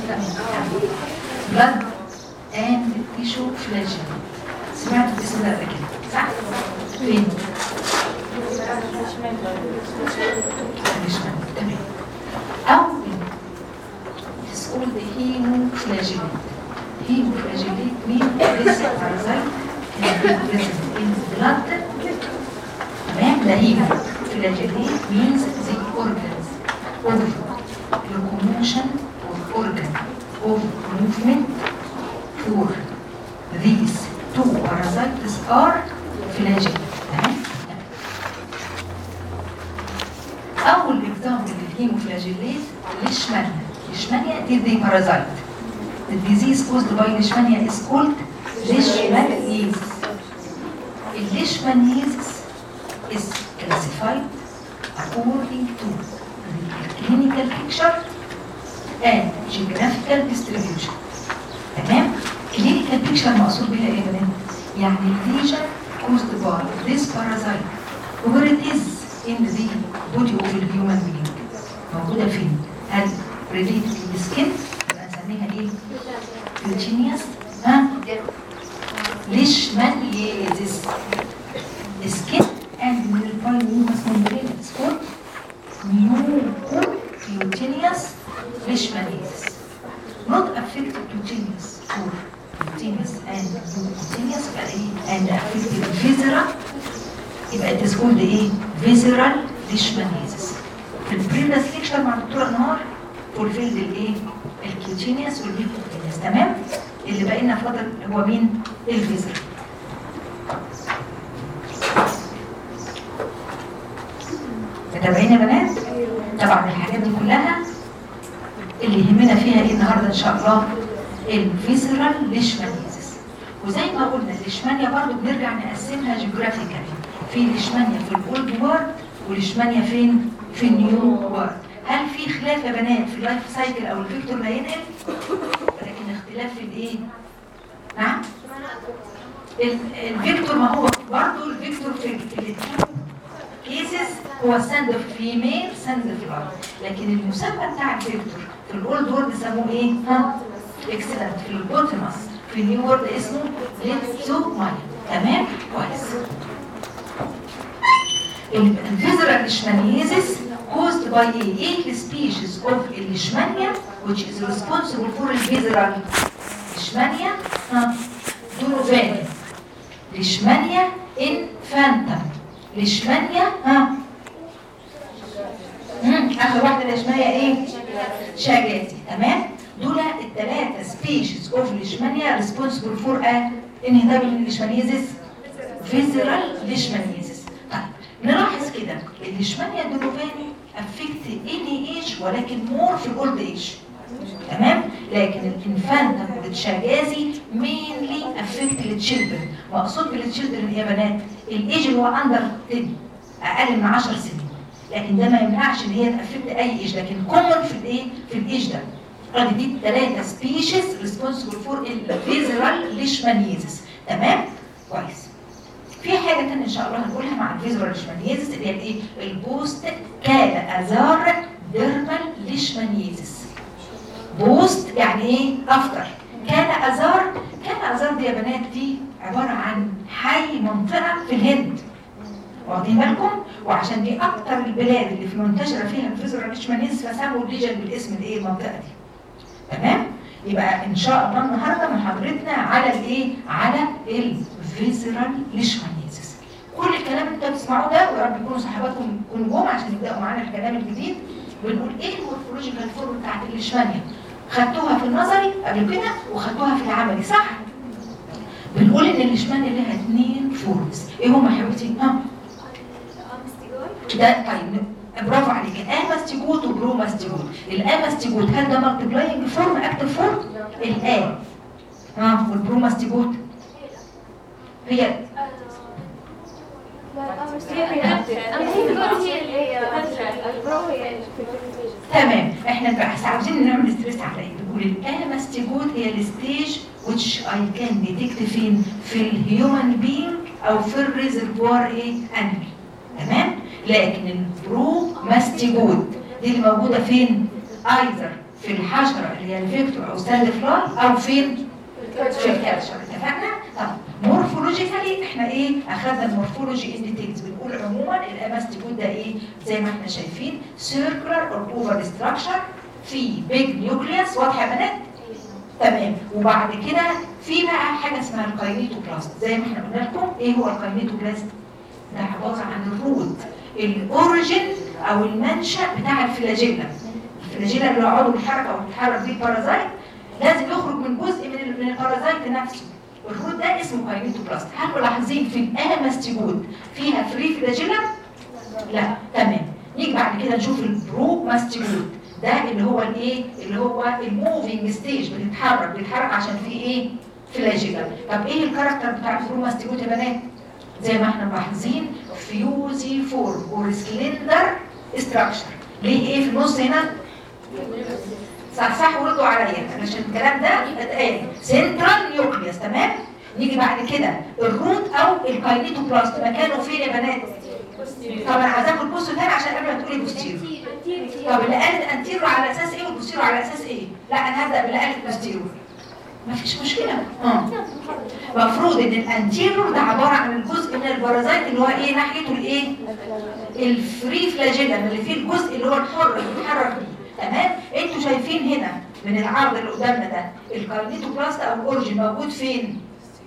blood and tissue flagella. سمعت الاسم ده قبل كده صح؟ فين؟ تمام. أو it's called the hemoflagellate. Hemoflagellate means this parasite can be present in blood. تمام. The hemoflagellate means the organs of locomotion or organ of movement for these two parasites are flagellate. تمام. أول example للهيموفلاجيليت ليشمانيا دي parasite. The disease caused by leishmania is called leishmaniasis. Leishmaniasis is classified according to the clinical picture and geographical distribution. تمام؟ clinical picture مقصود بها ايه يا بنات؟ يعني lesion caused by this parasite where it is in the body of the human being. موجودة فين؟ هل related to the skin؟ يبقى نسميها ايه؟ cutaneous. leishmaniasis. skin and nearby mucous membrane is called mucocutaneous leishmaniasis. Not affected cutaneous or cutaneous and mucocutaneous and affected visceral. يبقى it is called ايه؟ visceral leishmaniasis. في البريفيس ليكشر مع دكتور انهار فولفيلد الايه؟ الكيوتينيوس والميكوكوتينيوس. تمام؟ اللي باقي لنا فاضل هو مين؟ الفيزرال. متابعين يا بنات؟ طبعا الحاجات دي كلها اللي يهمنا فيها ايه النهارده ان شاء الله؟ الفيزرال ليشمانياsis. وزي ما قلنا الليشمانيا برضو بنرجع نقسمها جيوغرافيكالي. في ليشمانيا في الاولد وورد وليشمانيا فين؟ في النيو وورد. هل في خلاف يا بنات في اللايف سايكل او الفيكتور لا ينقل؟ ولكن اختلاف في الايه؟ نعم؟ الفيكتور ما هو برضه الفيكتور في الاثنين كيسز هو سند فيميل سند فلاور، لكن المسمى بتاع الفيكتور في الاولد وورد سموه ايه؟ اكسلنت. في البوتماس في النيو وورد اسمه ليتسومايل. تمام؟ كويس. الفيزرال ليشمانياsis caused by a species of leishmania which is responsible for visceral leishmania durovani, leishmania infantum, leishmania اخر واحده leishmania ايه؟ شاجاتي. تمام؟ دول الثلاثه species of leishmania responsible for inhibitory leishmaniasis visceral leishmaniasis. نلاحظ كده الليشمانيا دوروفاني افكت اني ايج ولكن مور في الاولد ايج. تمام؟ لكن الانفانتم والتشاجازي مينلي افكت للتشيلدرن. مقصود بالتشيلدرن ايه يا بنات؟ الايج اللي هو اندر 10 اقل من 10 سنين. لكن ده ما يمنعش ان هي تافكت اي ايج، لكن كومن في الايه؟ في الايج ده. ادي دي ثلاثه سبيشيز ريسبونسبل فور الفيزرال ليشمانياsis. تمام؟ كويس. في حاجه ثانيه ان شاء الله هنقولها مع الفيزرال ليشمانياsis اللي هي الايه؟ البوست كالا ازار ديرمال ليشمانياsis. بوست يعني ايه؟ افتر. كالا ازار دي يا بنات دي عباره عن حي منطقه في الهند. واخدين بالكم؟ وعشان دي اكتر البلاد اللي في منتشره فيها الفيزرال ليشمانياsis فسموا الليجن بالاسم الايه؟ المنطقه دي. تمام؟ يبقى ان شاء الله النهارده محاضرتنا على الايه؟ على الفيزرال ليشمانياsis. كل الكلام اللي انتوا بتسمعوه ده ويا رب يكونوا صحباتكم يكونوا جم عشان يبداوا معانا الكلام الجديد. بنقول ايه المورفولوجيكال فورم بتاعت الليشمانيا؟ خدتوها في النظري قبل كده وخدتوها في العملي صح؟ بنقول ان الليشمانيا لها 2 فورمز. ايه هما يا حبيبتي؟ ده طيب برافو عليك. اماستيجوت وبروماستيجوت. الاماستيجوت هل ده مالتيبلاينج فورم اكتف فورم؟ الان والبروماستيجوت هي تمام. احنا بس عاوزين نعمل ستريس على ايه؟ بنقول الاماستيجوت هي الستيج which I can detect فين؟ في الهيومن بينج او في الريزرفوار ايه؟ انيمال. تمام؟ لكن البروماستيجوت دي اللي موجوده فين؟ ايزر في الحشره اللي هي الفيكتور او ساند فلاي او فين؟ في الكالتشر. اتفقنا؟ طب مورفولوجيكالي احنا ايه؟ اخذنا المورفولوجي انديتيكس. بنقول عموما الاماستيجود ده ايه؟ زي ما احنا شايفين سيركولار اور اوفر ستراكشر في بيج نيوكليوس. واضحه يا بنات؟ تمام. وبعد كده في بقى حاجه اسمها الكاينيتوبلاست. زي ما احنا قلنا لكم ايه هو الكاينيتوبلاست؟ ده عباره عن الروت، الاوريجين او المنشا بتاع الفلاجيلا. الفلاجيلا اللي عضو بيتحرك او بيتحرك بيه البارازايت لازم يخرج من جزء من البارازايت نفسه. الروت ده اسمه كاينيتوبلاست. هل ملاحظين في الاماستيجود فيها فري فلاجيلا؟ لا. تمام. نيجي بعد كده نشوف البروماستيجود. ده اللي هو الايه؟ اللي هو الموفينج ستيج، بيتحرك عشان فيه ايه؟ فلاجيلا. طب ايه الكاركتر بتاع البروماستيجود يا بنات؟ زي ما احنا ملاحظين فيوزي فورم اور سلندر ستراكشر. ليه ايه في النص هنا؟ صح وردوا عليا عشان الكلام ده اتقال. سنترال نيوكليوس. تمام. نيجي بعد كده الروت او الكاينيتوبلاست مكانه فين يا بنات؟ طب انا عايزاكم تبصوا تاني عشان قبل ما تقولي بوستيرو. طب اللي قالت انتيرو على اساس ايه والبوستيرو على اساس ايه؟ لا انا هبدا باللي قالت بوستيرو. مفيش مشكله. المفروض ان الانتيرور ده عباره عن الجزء من البارازايت اللي هو ايه ناحيته الايه؟ الفري فلاجيلا، اللي فيه الجزء اللي هو الحر اللي بيتحرك بيه. تمام. انتوا شايفين هنا من العرض اللي قدامنا ده الكاينيتوبلاست او الاوريجين موجود فين؟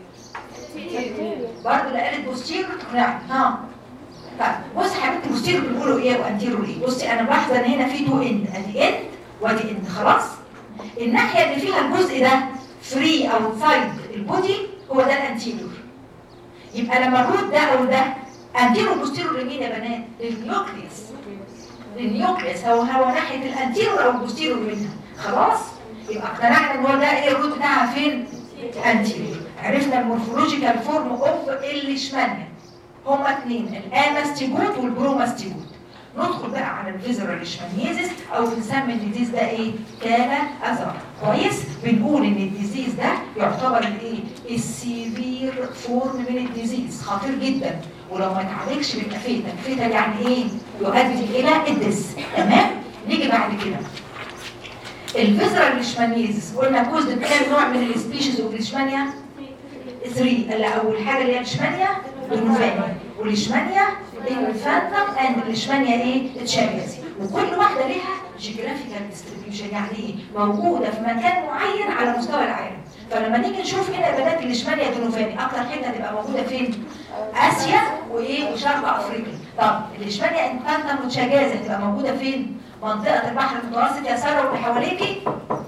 برضه اللي قالت بوستيرور تقنعني. طيب بص يا حبيبتي، بوستيرور بنقولوا ايه وانتيرور ايه؟ بصي انا ملاحظه ان هنا في تو اند، ادي اند وادي اند. خلاص. الناحيه اللي فيها الجزء ده فري اوتسايد البودي هو ده الانتيرور. يبقى لما الروت ده او ده انتيرور بوستيرور لمين يا بنات؟ للنيوكليوس. النيوكليوس هو ناحيه الانتيرور او البوستيرور منها. خلاص. يبقى اقتنعنا ان هو ده ايه الروت بتاعها فين؟ انتيرور. عرفنا المورفولوجيكال فورم اوف الليشمانيا. هما اثنين، الاماستيجود والبروماستيجود. ندخل بقى على الفيزرال ليشمانيزيس او بنسمي الديزيز ده ايه؟ كالا ازار. كويس. بنقول ان الديزيز ده يعتبر الايه؟ السيفير فورم من الديزيز، خطير جدا، ولو ما اتعالجش بيبقى فيتال. فيتال يعني ايه؟ يؤدي الى الدس. تمام. نيجي بعد كده الفيزرال ليشمانيزيس. قلنا كوزد كام نوع من السبيشيز اوف ليشمانيا؟ 3. اللي اول حاجه اللي هي ليشمانيا دونوفاني، وليشمانيا انفانتم، اند ليشمانيا ايه؟ تشاريزي. وكل واحده ليها جيوغرافيكال ديستريبيوشن، يعني ايه؟ موجوده في مكان معين على مستوى العالم. فلما نيجي نشوف هنا بنات الليشمانيا دونوفاني اكتر حته هتبقى موجوده فين؟ اسيا وايه؟ وشرق افريقيا. طب الليشمانيا انفانتم وتشاريزي هتبقى موجوده فين؟ منطقه البحر المتوسط يا ساره واللي حواليكي،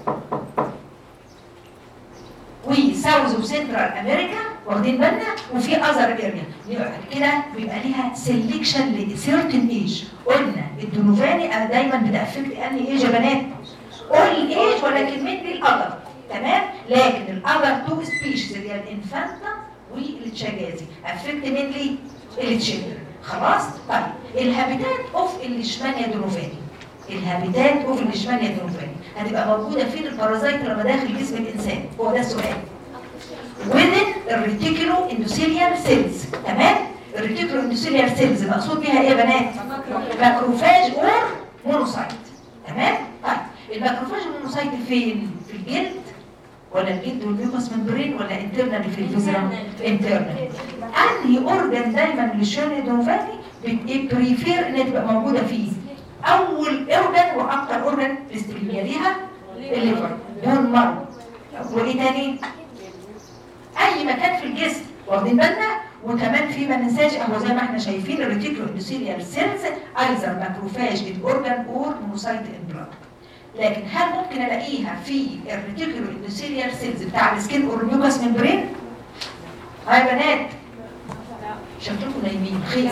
وساوث وسنترال امريكا، واخدين بالنا؟ وفي اذر اريا. كده بيبقى ليها سيلكشن لسيرتن ايج. قلنا الدونوفاني انا دايما بتافكت انهي ايج يا بنات؟ اول ايج، ولكن من الاذر. تمام. لكن الاذر تو سبيشيز اللي هي الانفانتا والتشاجازي افكت مينلي التشيلدرن. خلاص. طيب الهابيتات اوف الليشمانيا دونوفاني، الهابيتات اوف الليشمانيا دونوفاني هتبقى موجوده فين البارازايت لما داخل جسم الانسان؟ هو ده السؤال. within الريتيكولو اندوثيليال سيلز. تمام. الريتيكولو اندوثيليال سيلز مقصود بيها ايه يا بنات؟ ماكروفاج اور مونوسايت. تمام. طيب الماكروفاج والمونوسايت فين؟ في الجلد ولا الجلد والميوكوس ممبرين ولا انترنال في الفيزرا؟ انترنال. انهي اورجان دايما للشان دونوفاني بريفير ان تبقى موجوده فيه؟ اول اورجان واكتر اورجان ليها الليفر، بون مارو، وايه تاني؟ اي مكان في الجسم، واخدين بالنا؟ وكمان في ما ننساش اهو زي ما احنا شايفين الريتيكولو اندوثيليال سيلز ايزر ماكروفاج الاورجان اور مونوسايت البلاد. لكن هل ممكن الاقيها في الريتيكولو اندوثيليال سيلز بتاع السكين اور الميوكوس ممبرين؟ هاي بنات شكلكم نايمين. خير.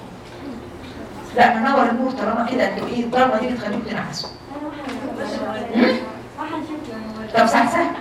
لا ننور النور طالما كده انتوا ايه الضلمه دي بتخليكم تنعسوا. طب صح.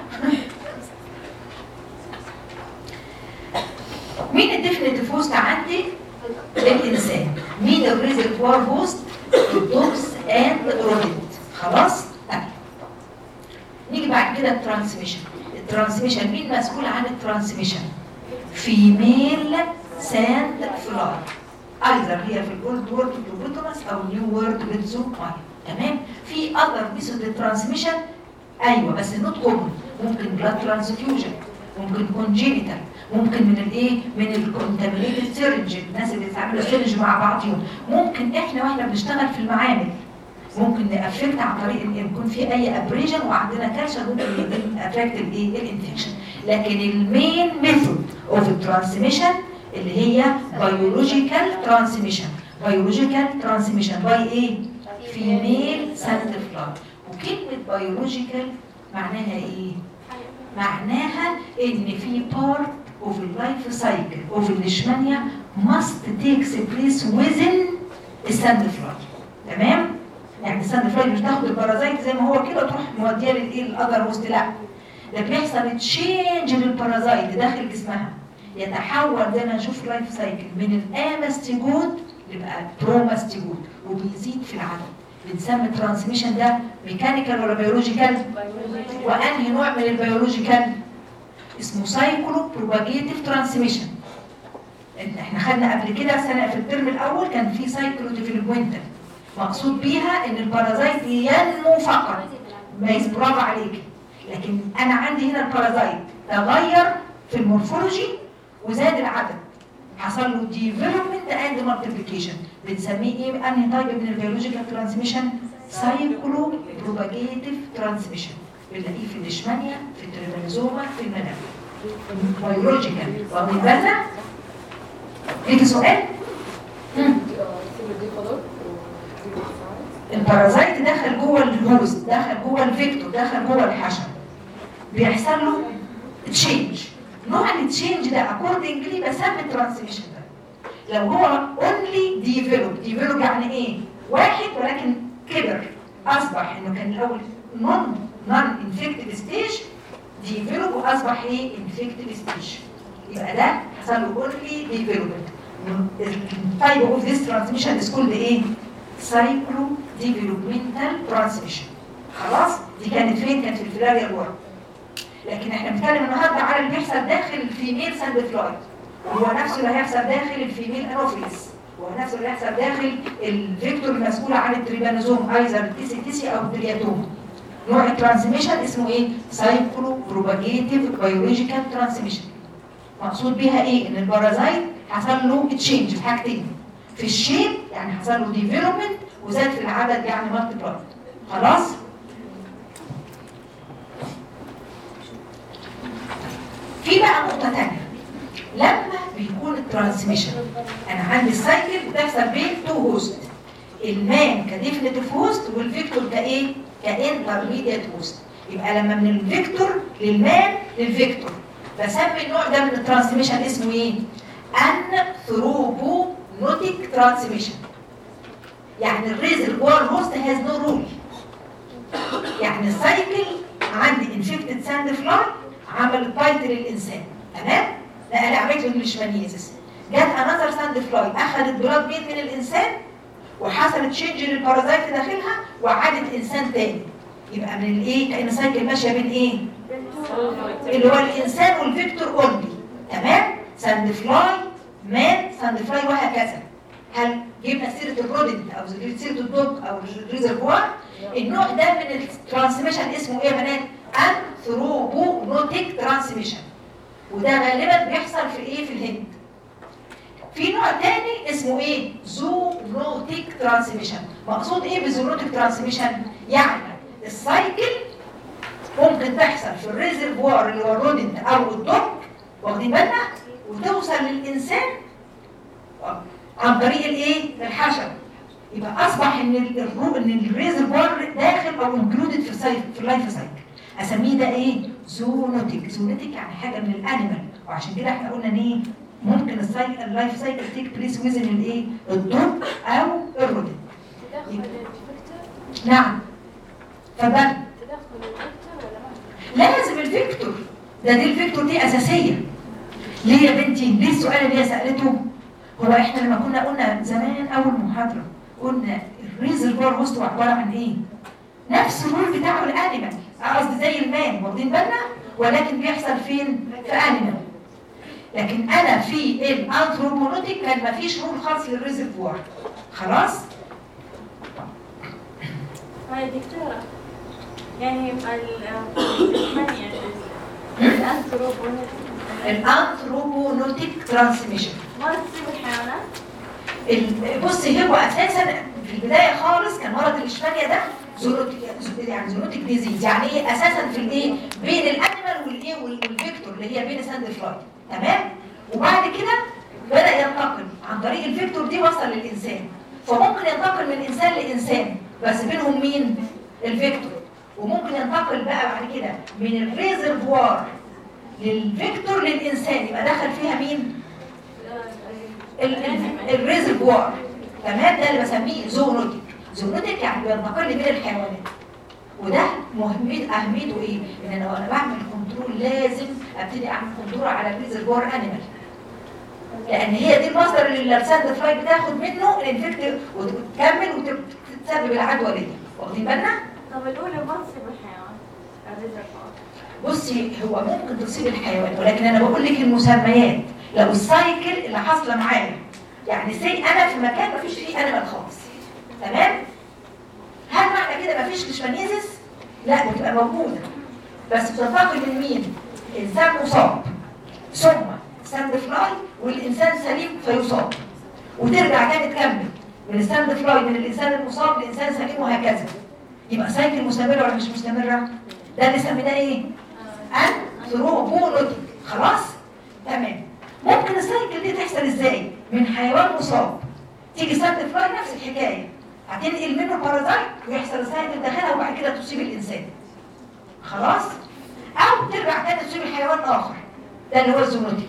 مين الديفينيتيف هوست عندي؟ الانسان. مين الريزرفوار هوست؟ الدوبس اند رودنت. خلاص. طيب نيجي بعد كده الترانسميشن. مين مسؤول عن الترانسميشن؟ فيميل ساند فلاي، ايذر هي في الاولد وورد بلوبوتوماس او نيو وورد بتزوماي. تمام. في اذر ميثود للترانسميشن ايوه بس نوت كومن. ممكن بلاد ترانسفيوجن، ممكن كونجينيتال، ممكن من الايه؟ من الكونتامينيتد سيرنج، الناس اللي بيستعملوا سيرنج مع بعضهم. ممكن احنا واحنا بنشتغل في المعامل ممكن نأفكت عن طريق ان يكون في اي ابريجن وعندنا كالشر ممكن افكت الايه؟ الانفكشن. لكن المين ميثود اوف الترانسميشن اللي هي بيولوجيكال ترانسميشن. بيولوجيكال ترانسميشن باي ايه؟ فيميل ساند فلاي. وكلمه بيولوجيكال معناها ايه؟ معناها ان في بارت اوف اللايف سايكل اوف الليشمانيا must takes place within الساند فلاي. تمام؟ يعني الساند فلاي مش تاخد البارازايت زي ما هو كده وتروح موديها للايه؟ الاذر وسط، لا، ده بيحصل تشينج للبارازايت داخل جسمها، يتحول زي ما نشوف لايف سايكل من الاماستيجود يبقى بروماستيجود وبيزيد في العدد. بنسمي الترانسميشن ده ميكانيكال ولا بيولوجيكال؟ وانهي نوع من البيولوجيكال؟ اسمه سايكلو بروباجيتيف ترانسميشن. احنا خدنا قبل كده سنه في الترم الاول كان في سايكلو ديفلوبمنتال، مقصود بيها ان البارازايت ينمو فقط. برافو عليكي. لكن انا عندي هنا البارازايت تغير في المورفولوجي وزاد العدد، حصل له ديفلوبمنت اند مالتيبليكيشن. بنسميه ايه؟ انهي تايب من البيولوجيكال ترانسميشن؟ سايكلو بروباجيتيف ترانسميشن. بنلاقيه في الليشمانيا، في التريبانوزوما، في المناعه. بيولوجيكال. واخدين بالنا؟ ليكي سؤال؟ البارازايت دخل جوه الهوست، دخل جوه الفيكتور، دخل جوه الحشره، بيحصل له تشينج. نوع التشينج ده اكوردنجلي بسمي الترانسميشن ده. لو هو اونلي ديفلوب يعني ايه؟ واحد ولكن كبر، اصبح انه كان الاول نون انفكتيف ستيج، ديفلوب واصبح ايه؟ انفكتيف ستيج، يبقى ده حصل له اونلي ديفلوبمنت. التايب اوف ذيس ترانسميشن از كولد ايه؟ سايكلو ديفلوبمنتال ترانسميشن. خلاص؟ دي كانت فين؟ كانت في الفيلاريال وورد. لكن احنا بنتكلم النهارده على اللي بيحصل داخل الفيميل ساند فلاي، وهو نفسه اللي هيحصل داخل الفيميل انوفيلس، وهو نفسه اللي هيحصل داخل الفيكتور المسؤول عن التريبانوزوم، ايزر تيسي او الترياتوم. نوع الترانسميشن اسمه ايه؟ سايكلو بروباجيتيف بيولوجيكال ترانسميشن. مقصود بيها ايه؟ ان البارازايت حصل له تشينج في حاجتين، في الشيب يعني حصل له ديفلوبمنت، وزاد في العدد يعني مالتيبلاي. خلاص؟ في بقى نقطة تانية، لما بيكون الترانسميشن انا عندي السايكل بتحصل بين تو هوست، المان كديفينيتيف هوست والفيكتور كايه؟ كانترميديت هوست. يبقى لما من الفيكتور للمان للفيكتور بسمي النوع ده من الترانسميشن اسمه ايه؟ انثروبونوتيك ترانسميشن. يعني الريزرفوار هوست هاز نو رول. يعني السايكل عندي انفكتد ساند فلاي عملت بايت للانسان، تمام؟ لا عملت له ليشمانيزس، جت انذر ساند فلاي اخذت بلاد مين من الانسان وحصلت تشينج للبارازايت داخلها وعادت انسان تاني. يبقى من الايه؟ كأن سايكل ماشيه بين ايه؟ اللي هو الانسان والفيكتور اونلي، تمام؟ ساند فلاي مان ساند فلاي وهكذا. هل جبنا سيره الرودنت او سيره الدوج او الريزرفوار؟ النوع ده من الترانسميشن اسمه ايه يا بنات؟ انثروبونوتيك ترانسميشن، وده غالبا بيحصل في ايه؟ في الهند. في نوع تاني اسمه ايه؟ زونوتيك ترانسميشن. مقصود ايه بزونوتيك ترانسميشن؟ يعني السايكل ممكن تحصل في الريزرفوار اللي هو الرودنت او الدوج، واخدين بالنا؟ وتوصل للانسان عن طريق الايه؟ الحشره. يبقى اصبح ان الريزرفوار داخل او انكلودد في اللايف سايكل. اسميه ده ايه؟ زونوتيك. زونوتيك يعني حاجه من الانيمال، وعشان كده احنا قلنا ان ايه؟ ممكن اللايف سايكل تيك بليس ويزن الايه؟ الدوج او الرودنت. تدخل الفيكتور؟ نعم. اتفضلي. تدخل الفيكتور ولا ما؟ لازم الفيكتور ده، دي الفيكتور دي اساسيه. ليه يا بنتي؟ ليه السؤال اللي هي سالته؟ هو احنا لما كنا قلنا زمان اول محاضره قلنا الريزرفوار هوست هو عباره عن ايه؟ نفس الرول بتاعه الانيمال، قصدي زي المان، واخدين بالنا؟ ولكن بيحصل فين؟ في انيمال. لكن انا في الانثروبونوتيك كان مفيش رول خاص للريزرفوار. خلاص؟ هاي دكتوره يعني الانثروبونوتيك ترانسميشن ما تصيب الحيوانات؟ بصي هو اساسا في البدايه خالص كان مرض الاشمانيا ده زونوتيك ديزيز، يعني ايه اساسا في الايه بين الانيمال والايه والفيكتور اللي هي بين ساند فلاي، تمام؟ وبعد كده بدا ينتقل عن طريق الفيكتور دي وصل للانسان، فممكن ينتقل من انسان لانسان بس بينهم مين؟ الفيكتور. وممكن ينتقل بقى بعد كده من الريزرفوار للفيكتور للانسان، يبقى دخل فيها مين؟ الريزرفوار، تمام؟ ده اللي بسميه زونوتيك. زونوتيك يعني بينتقل بين الحيوانات، وده اهميته ايه؟ ان انا وانا بعمل كنترول لازم ابتدي اعمل كنترول على الريزرفوار انيمال، لان هي دي المصدر اللي الساند فلاي بتاخد منه الانفكت وتكمل وتسبب العدوى ليها، واخدين بالنا؟ طب الاولى ما تصيب الحيوان الريزرفوار؟ بصي هو ممكن تصيب الحيوان، ولكن انا بقول لك المسميات. لو السايكل اللي حاصله معايا، يعني سي انا في مكان مفيش فيه انيمال خالص، تمام؟ هل معنى كده مفيش ليشمانيزيس؟ لا، بتبقى موجوده بس بتنتقل من مين؟ انسان مصاب ثم ساند فلاي والانسان سليم فيصاب، وترجع تاني تكمل من الساند فلاي من الانسان المصاب لانسان سليم وهكذا. يبقى سايكل مستمره ولا مش مستمره؟ ده اللي سميناه ايه؟ انثروبونوتيك. خلاص؟ تمام. ممكن السايكل دي تحصل ازاي؟ من حيوان مصاب تيجي ساند فلاي نفس الحكايه، هتنقل منه بارازايت ويحصل السايكل داخلها وبعد كده تصيب الانسان. خلاص؟ او ترجع تاني تصيب الحيوان اخر، ده اللي هو الزونوتيك.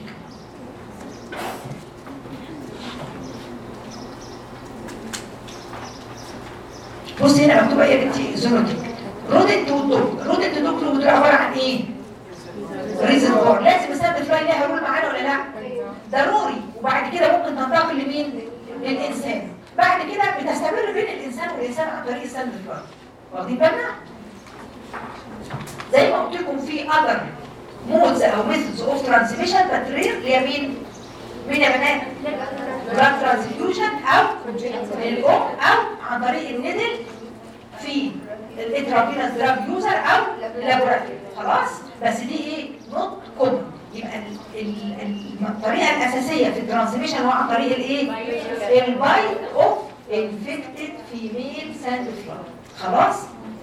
بصي هنا مكتوبه ايه يا بنتي؟ زونوتيك. رودنت ودوج. رودنت ودوج دول عباره عن ايه؟ ريزرفوار. لازم الساند فلاي ليها رول معانا ولا لا؟ ضروري. وبعد كده ممكن تنتقل لمين؟ للانسان. بعد كده بتستمر بين الانسان والانسان عن طريق الساند فلاي. واخدين بالنا؟ زي ما قلت لكم في other modes او methods of transmission but rare اللي هي مين يا بنات؟ blood transfusion او الام او عن طريق الندل في الانترافينوس دراج يوزر او لابوراتوري. خلاص؟ بس دي ايه؟ نوت كومن. يبقى الطريقه الاساسيه في الترانسميشن هو عن طريق الايه؟ البايت اوف انفكتد فيميل ساند فلاي. خلاص؟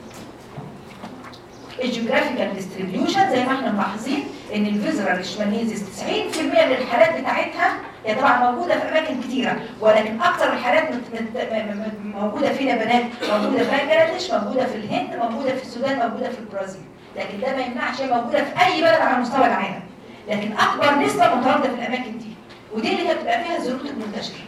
الجيوغرافيكال ديستريبيوشن زي ما احنا ملاحظين ان الفيزرال ليشمانيزيس 90% من الحالات بتاعتها هي طبعا موجوده في اماكن كثيره، ولكن اكثر الحالات موجوده فين يا بنات؟ موجوده في بنجلاديش، موجوده في الهند، موجوده في السودان، موجوده في البرازيل. لكن ده ما يمنعش هي موجوده في اي بلد على مستوى العالم، لكن اكبر نسبه متواجده في الاماكن دي، ودي اللي هي بتبقى فيها الزيروت المنتشره.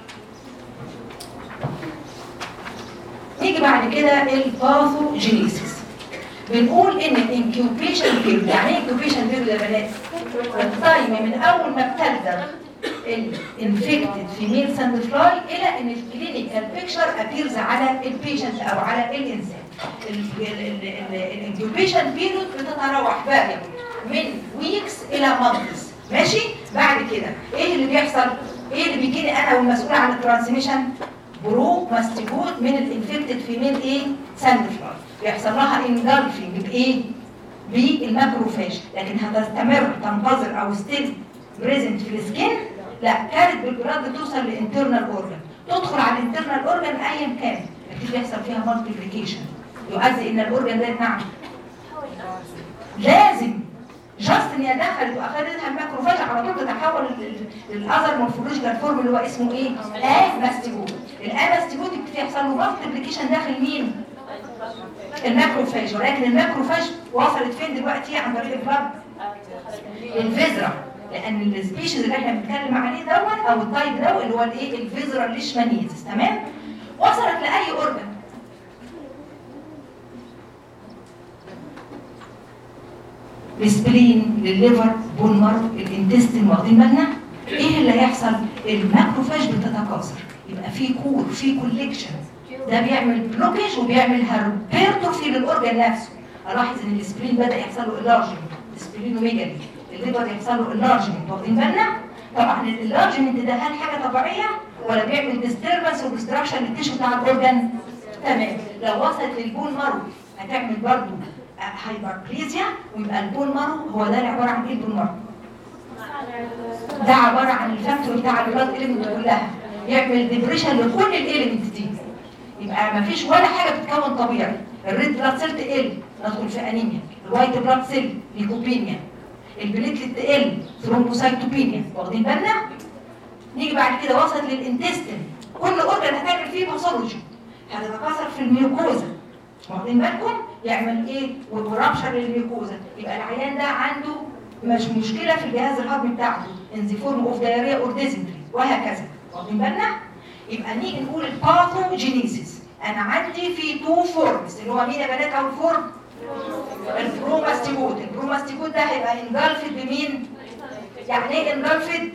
نيجي بعد كده الباثوجينيسيس. بنقول ان الانكيوبيشن بيريود، يعني ايه انكيوبيشن بيريود يا بنات؟ التايم من اول ما بتبدا الانفكتد فيميل ساند فلاي الى ان الكلينيكال بيكتشر ابيرز على البيشنت او على الانسان. الانكيوبيشن بيريود بتتراوح بقى من ويكس الى مانثس، ماشي؟ بعد كده ايه اللي بيحصل؟ ايه اللي بيجيني انا والمسؤول عن الترانسميشن؟ برو ماستيجوت من الانفكتد فيميل ايه؟ ساند فلاي. بيحصل لها انجلفنج بايه؟ بالماكروفاج، لكن هتستمر تنتظر او ستيل بريزنت في السكين؟ لا، كانت بالبلاد توصل لانترنال اورجان، تدخل على الانترنال اورجان ايا كان، لكن بيحصل فيها مالتيبليكيشن يؤدي ان الاورجان ده يتنعم. لازم جاست ان هي دخلت واخدتها الماكروفاج على طول تتحول للاذر مورفولوجيكال فورم اللي هو اسمه ايه؟ اماستيجوت. الاماستيجوت بتحصل له مالتيبليكيشن داخل مين؟ الماكروفاج. ولكن الماكروفاج وصلت فين دلوقتي عن طريق البلد؟ الفيزرا، لان السبيشيز اللي احنا بنتكلم عليه دوت او التايب دوت اللي هو الايه؟ الفيزرا ليشمانيزيس. تمام؟ وصلت لاي اورجان. السبلين، للليفر، بون مارو، الانتستين، واخدين بالنا؟ ايه اللي هيحصل؟ الماكروفاج بتتكاثر، يبقى في كور، في كوليكشن، ده بيعمل بلوكيج وبيعمل هايبرتروفي للاورجان نفسه. الاحظ ان السبلين بدا يحصل له انلارجمنت، السبلينوميجالي، الليفر يحصل له انلارجمنت، واخدين بالنا؟ طبعا الانلارجمنت ده هل حاجه طبيعيه ولا بيعمل ديستربنس وديستراكشن للتيشو بتاع الاورجان؟ تمام. لو وصلت للبون مارو هتعمل برضه هايبربليزيا، ويبقى البون مارو هو ده اللي عباره عن ايه البون مارو؟ ده عباره عن الفاكتور بتاع البلاد اليمنت كلها، يعمل ديبريشن لكل الاليمنت دي. يبقى مفيش ولا حاجه بتتكون طبيعي. الريد بلاد سيل تقل ندخل في انيميا، الوايت بلاد سيل ليكوبينيا، البليتلت تقل ثرومبوسايتوبينيا. واخدين بالنا؟ نيجي بعد كده وصلت للانتستين، كل اورجن هتعمل فيه باثولوجي، هتتكاثر في الميوكوزا. واخدين بالكم؟ يعمل ايه؟ ورابشر للميوكوزا. يبقى العيان ده عنده مش مشكله في الجهاز الهضمي بتاعته، ان ذا فورم اوف دايريا اور ديزنتري وهكذا. واخدين بالنا؟ يبقى نيجي نقول الباثوجينيسيس. انا عندي في تو فورمز، اللي هو مين يا بنات اول فورم؟ البروماستيجوت. البروماستيجوت ده هيبقى انجلفد بمين؟ يعني ايه انجلفد؟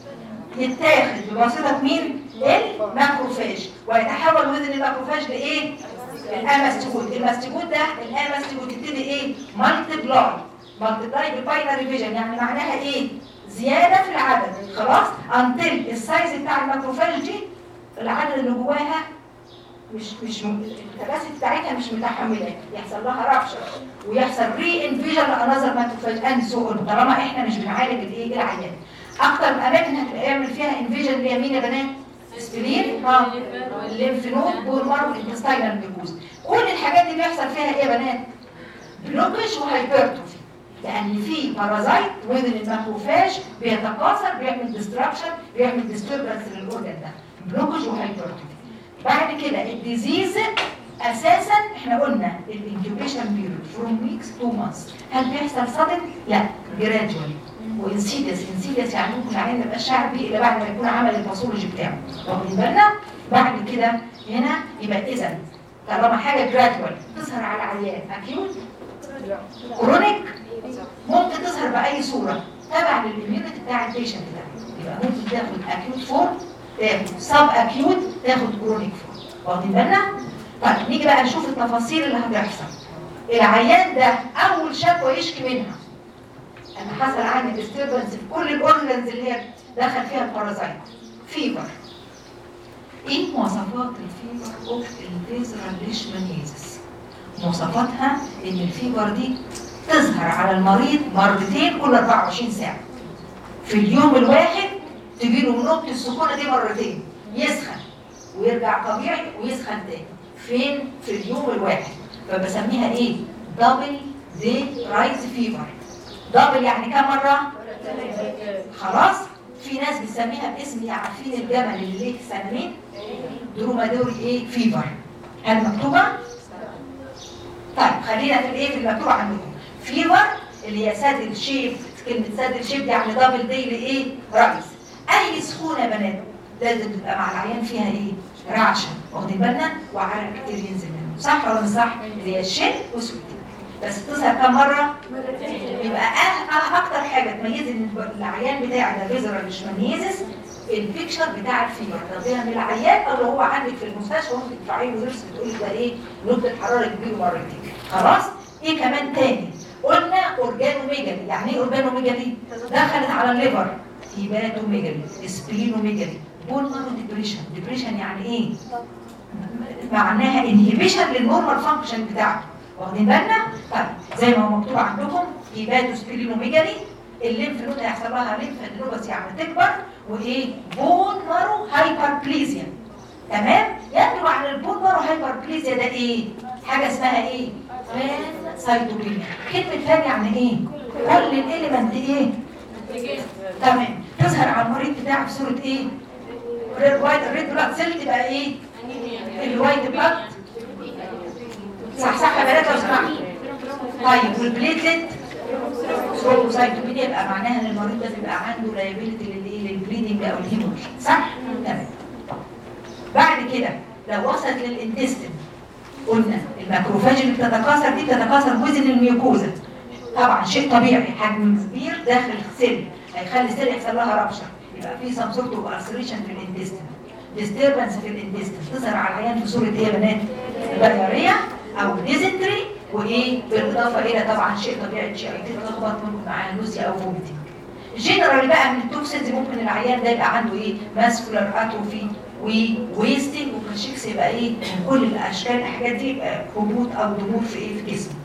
يتاخد بواسطه مين؟ الماكروفاج، ويتحول وزن الماكروفاج لايه؟ الاماستيجوت. الماستيجوت ده الاماستيجوت يبتدي ايه؟ مالتيبلاي. مالتيبلاي بالباينري فيجن، يعني معناها ايه؟ زياده في العدد. خلاص؟ انتل السايز بتاع الماكروفاج دي العدد اللي جواها مش الكباسيتي بتاعتها مش متحمله، يحصل لها رابشر ويحصل ري انفيجن لانذر ماكروفاج اند سو اون. طالما احنا مش بنعالج الايه؟ العيان. اكتر اماكن هتعمل فيها انفيجن اللي هي مين يا بنات؟ سبلين، الليمف نود، بون مارو، انتستاينال ميوكوز. كل الحاجات دي بيحصل فيها ايه يا بنات؟ بلوكج وهايبرتروفي، لان في بارازايت وذن الماكروفاج بيتكاثر، بيعمل ديستراكشن، بيعمل ديستربنس للاورجن ده، بلوكج وهايبرتروفي. بعد كده الديزيز اساسا احنا قلنا الانكيوبيشن بيريود فروم ويكس تو مانثs. هل بيحصل صدم؟ لا، جرادوالي وانسيديس. انسيديس يعني ممكن العيان ما يبقاش شاعر بيه الا بعد ما يكون عمل الباثولوجي بتاعه. واخدين بالنا؟ بعد كده هنا يبقى اذا طالما حاجه جرادوال تظهر على العيان اكيوت كرونيك، ممكن تظهر باي صوره تبع للاميونيتي بتاع البيشنت ده. يبقى ممكن تاخد اكيوت فورم، تاخد سب اكيوت، تاخد كرونيك فورم. واخدين بالنا؟ طيب نيجي بقى نشوف التفاصيل اللي هتحصل. العيان ده اول شكوى يشكي منها ان حصل عندي ديستربنس في كل الاورجنز اللي هي دخل فيها البارازايت. فيبر. ايه مواصفات الفيبر اوف الفيزرال ليشمانيزيس؟ مواصفاتها ان الفيبر دي تظهر على المريض مرتين كل 24 ساعه. في اليوم الواحد تجيله من نقطه السخونه دي مرتين، يسخن ويرجع طبيعي ويسخن تاني. فين؟ في اليوم الواحد. فبسميها ايه؟ دبل دي رايز فيبر. دبل يعني كم مره؟ خلاص؟ في ناس بتسميها باسم، عارفين الجمل اللي ليه سنانين؟ درومادوري ايه؟ فيبر. هل مكتوبه؟ طيب خلينا في الايه؟ في المكتوب عندكم. فيبر اللي هي سادل شيب. كلمه سادل شيب يعني دبل دي لايه؟ رايز. اي سخونه يا بنات لازم تبقى مع العيان فيها ايه؟ رعشه. واخدين بالنا؟ وعرق كتير ينزل منه. صح ولا مش صح؟ اللي هي الشيب وسود. بس تظهر كم مره؟ يبقى اكتر حاجه تميز ان العيان بتاع ده فيزرال ليشمانيزيس البيكشر بتاع الفيبر. تاخديها من العيان او لو هو عندك في المستشفى ممكن تدفعي له درس بتقول ده ايه؟ نقطه حراره كبيره مرتين. خلاص؟ ايه كمان تاني؟ قلنا اورجانوميجالي. يعني ايه اورجانوميجالي؟ دخلت على الليفر، هيباتوميجالي، سبلينوميجالي، بون مارو ديبريشن. ديبريشن يعني ايه؟ معناها انهبيشن للنورمال فانكشن بتاعته. واخدين بالنا؟ طيب زي ما هو مكتوب عندكم هيباتوسبلينوميجالي، الليمف نود هيحصل لها ليمفادينوباثي يعني تكبر، وايه؟ بون مارو هايبربليزيا. تمام؟ ينتج عن البون مارو هايبربليزيا ده ايه؟ حاجه اسمها ايه؟ فان سايتوبينيا. كلمه فان يعني ايه؟ كل الاليمنت ايه؟ تمام. تظهر على المريض بتاعه في صوره ايه؟ الريد بلاد سيل تبقى ايه؟ الوايت بلاد. صح يا بنات لو سمحتوا. طيب والبليتلت ثرومبوسايتوبينيا يبقى معناها ان المريض ده بيبقى عنده لايبيلتي للبليدنج او الهيموريج. صح؟ تمام. بعد كده لو وصلت للانتستين قلنا الماكروفاج اللي بتتكاثر دي بتتكاثر وزن الميوكوزا. طبعا شيء طبيعي، حجم كبير داخل السيل هيخلي السيل يحصل لها رابشر، يبقى في سم سورت اوف السريشن في الانتستين، ديستربنس في الانتستين. تظهر على العيان في صوره ايه يا بنات؟ دايريا او ديزنتري، وايه بالاضافه الى طبعا شيء طبيعي جي اي تي تلخبط ممكن معاه لوسيا او فوميتنج. جنرال بقى من التوكسينز ممكن العيان ده يبقى عنده ايه؟ ماسكولار اتروفي وويستنج وكاشيكس، يبقى ايه؟ من كل الاشكال الحاجات دي يبقى هبوط او ضمور في ايه؟ في جسمه.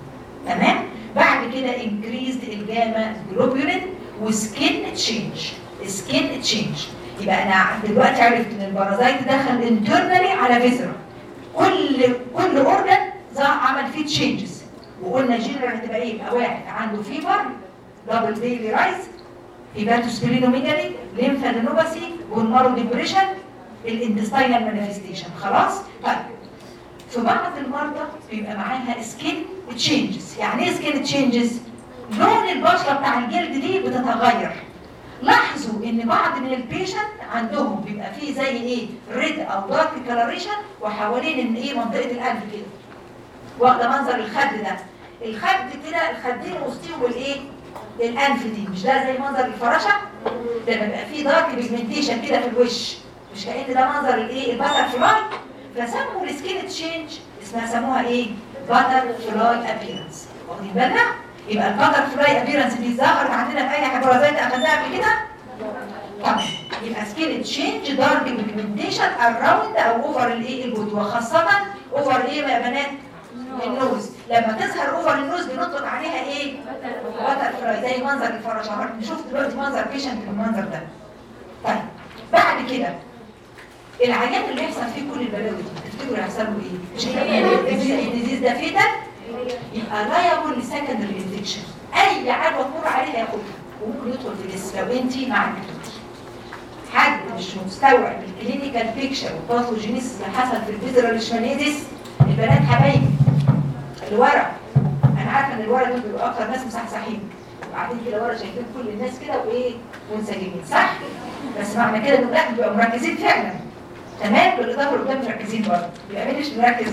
تمام؟ بعد كده انكريزد الجاما جلوبولين وسكين تشينج. سكين تشينج يبقى انا دلوقتي عرفت ان البارازايت دخل انترنالي على فيزرا. كل اورجان عمل فيه تشينجز، وقلنا جنرال هتبقى ايه؟ يبقى واحد عنده فيبر، دبل ديلي رايز، هيباتوسبلينوميجالي، ليمفادينوباثي، بونمارو ديبريشن، الانتستاينال مانيفستيشن. خلاص؟ طيب في بعض المرضى بيبقى معاها سكين تشينجز. يعني ايه سكين تشينجز؟ لون البشره بتاع الجلد دي بتتغير. لاحظوا ان بعض من البيشنت عندهم بيبقى فيه زي ايه؟ ريد او دارك كلاريشن، وحوالين ان ايه؟ منطقه القلب كده واخده منظر الخد ده. الخد كده الخدين وسطيهم الايه؟ الانف دي، مش ده زي منظر الفراشه؟ لما بيبقى فيه دارك بيجمنتيشن كده في الوش، مش كأن ده منظر الايه؟ الباتر فلاي. فسموا السكين تشينج سموها ايه؟ باتر فلاي ابيرنس. واخدين بالنا؟ يبقى الباتر فلاي ابيرنس دي ظهرت عندنا في اي حاجه بارازايت اخدناها قبل كده؟ طبعا. يبقى سكين تشينج دارك بيجمنتيشن اراوند او اوفر الايه؟ البودي، وخاصه اوفر ايه يا بنات؟ النوز. لما تظهر اوفر النوز بنطلق عليها ايه؟ باتر فلاي، زي منظر الفراشه. نشوف دلوقتي منظر بيشنت بالمنظر ده. طيب بعد كده العيان اللي يحصل فيه كل البلاوي دي تفتكروا هيحصل له ايه؟ مش الديزيز ده فيتال، يبقى لايبل لسكندري انفكشن. اي عدوى تمر عليها ياخدها وممكن يدخل في الجسم لو انت ما عالجتوش. حد مش مستوعب الكلينيكال بيكشر والباثوجينيسيس اللي حصل في الفيزرال ليشمانيزيس. البنات حبايبي الورق، انا عارفه ان الورق دول بيبقوا اكتر ناس مصحصحين، وبعدين كده ورا شايفين كل الناس كده وايه؟ منسجمين، صح؟ بس معنى كده انه لا بيبقوا مركزين فعلا. تمام؟ بالاضافه لقدام مركزين برضه، يبقى مين مش مركز؟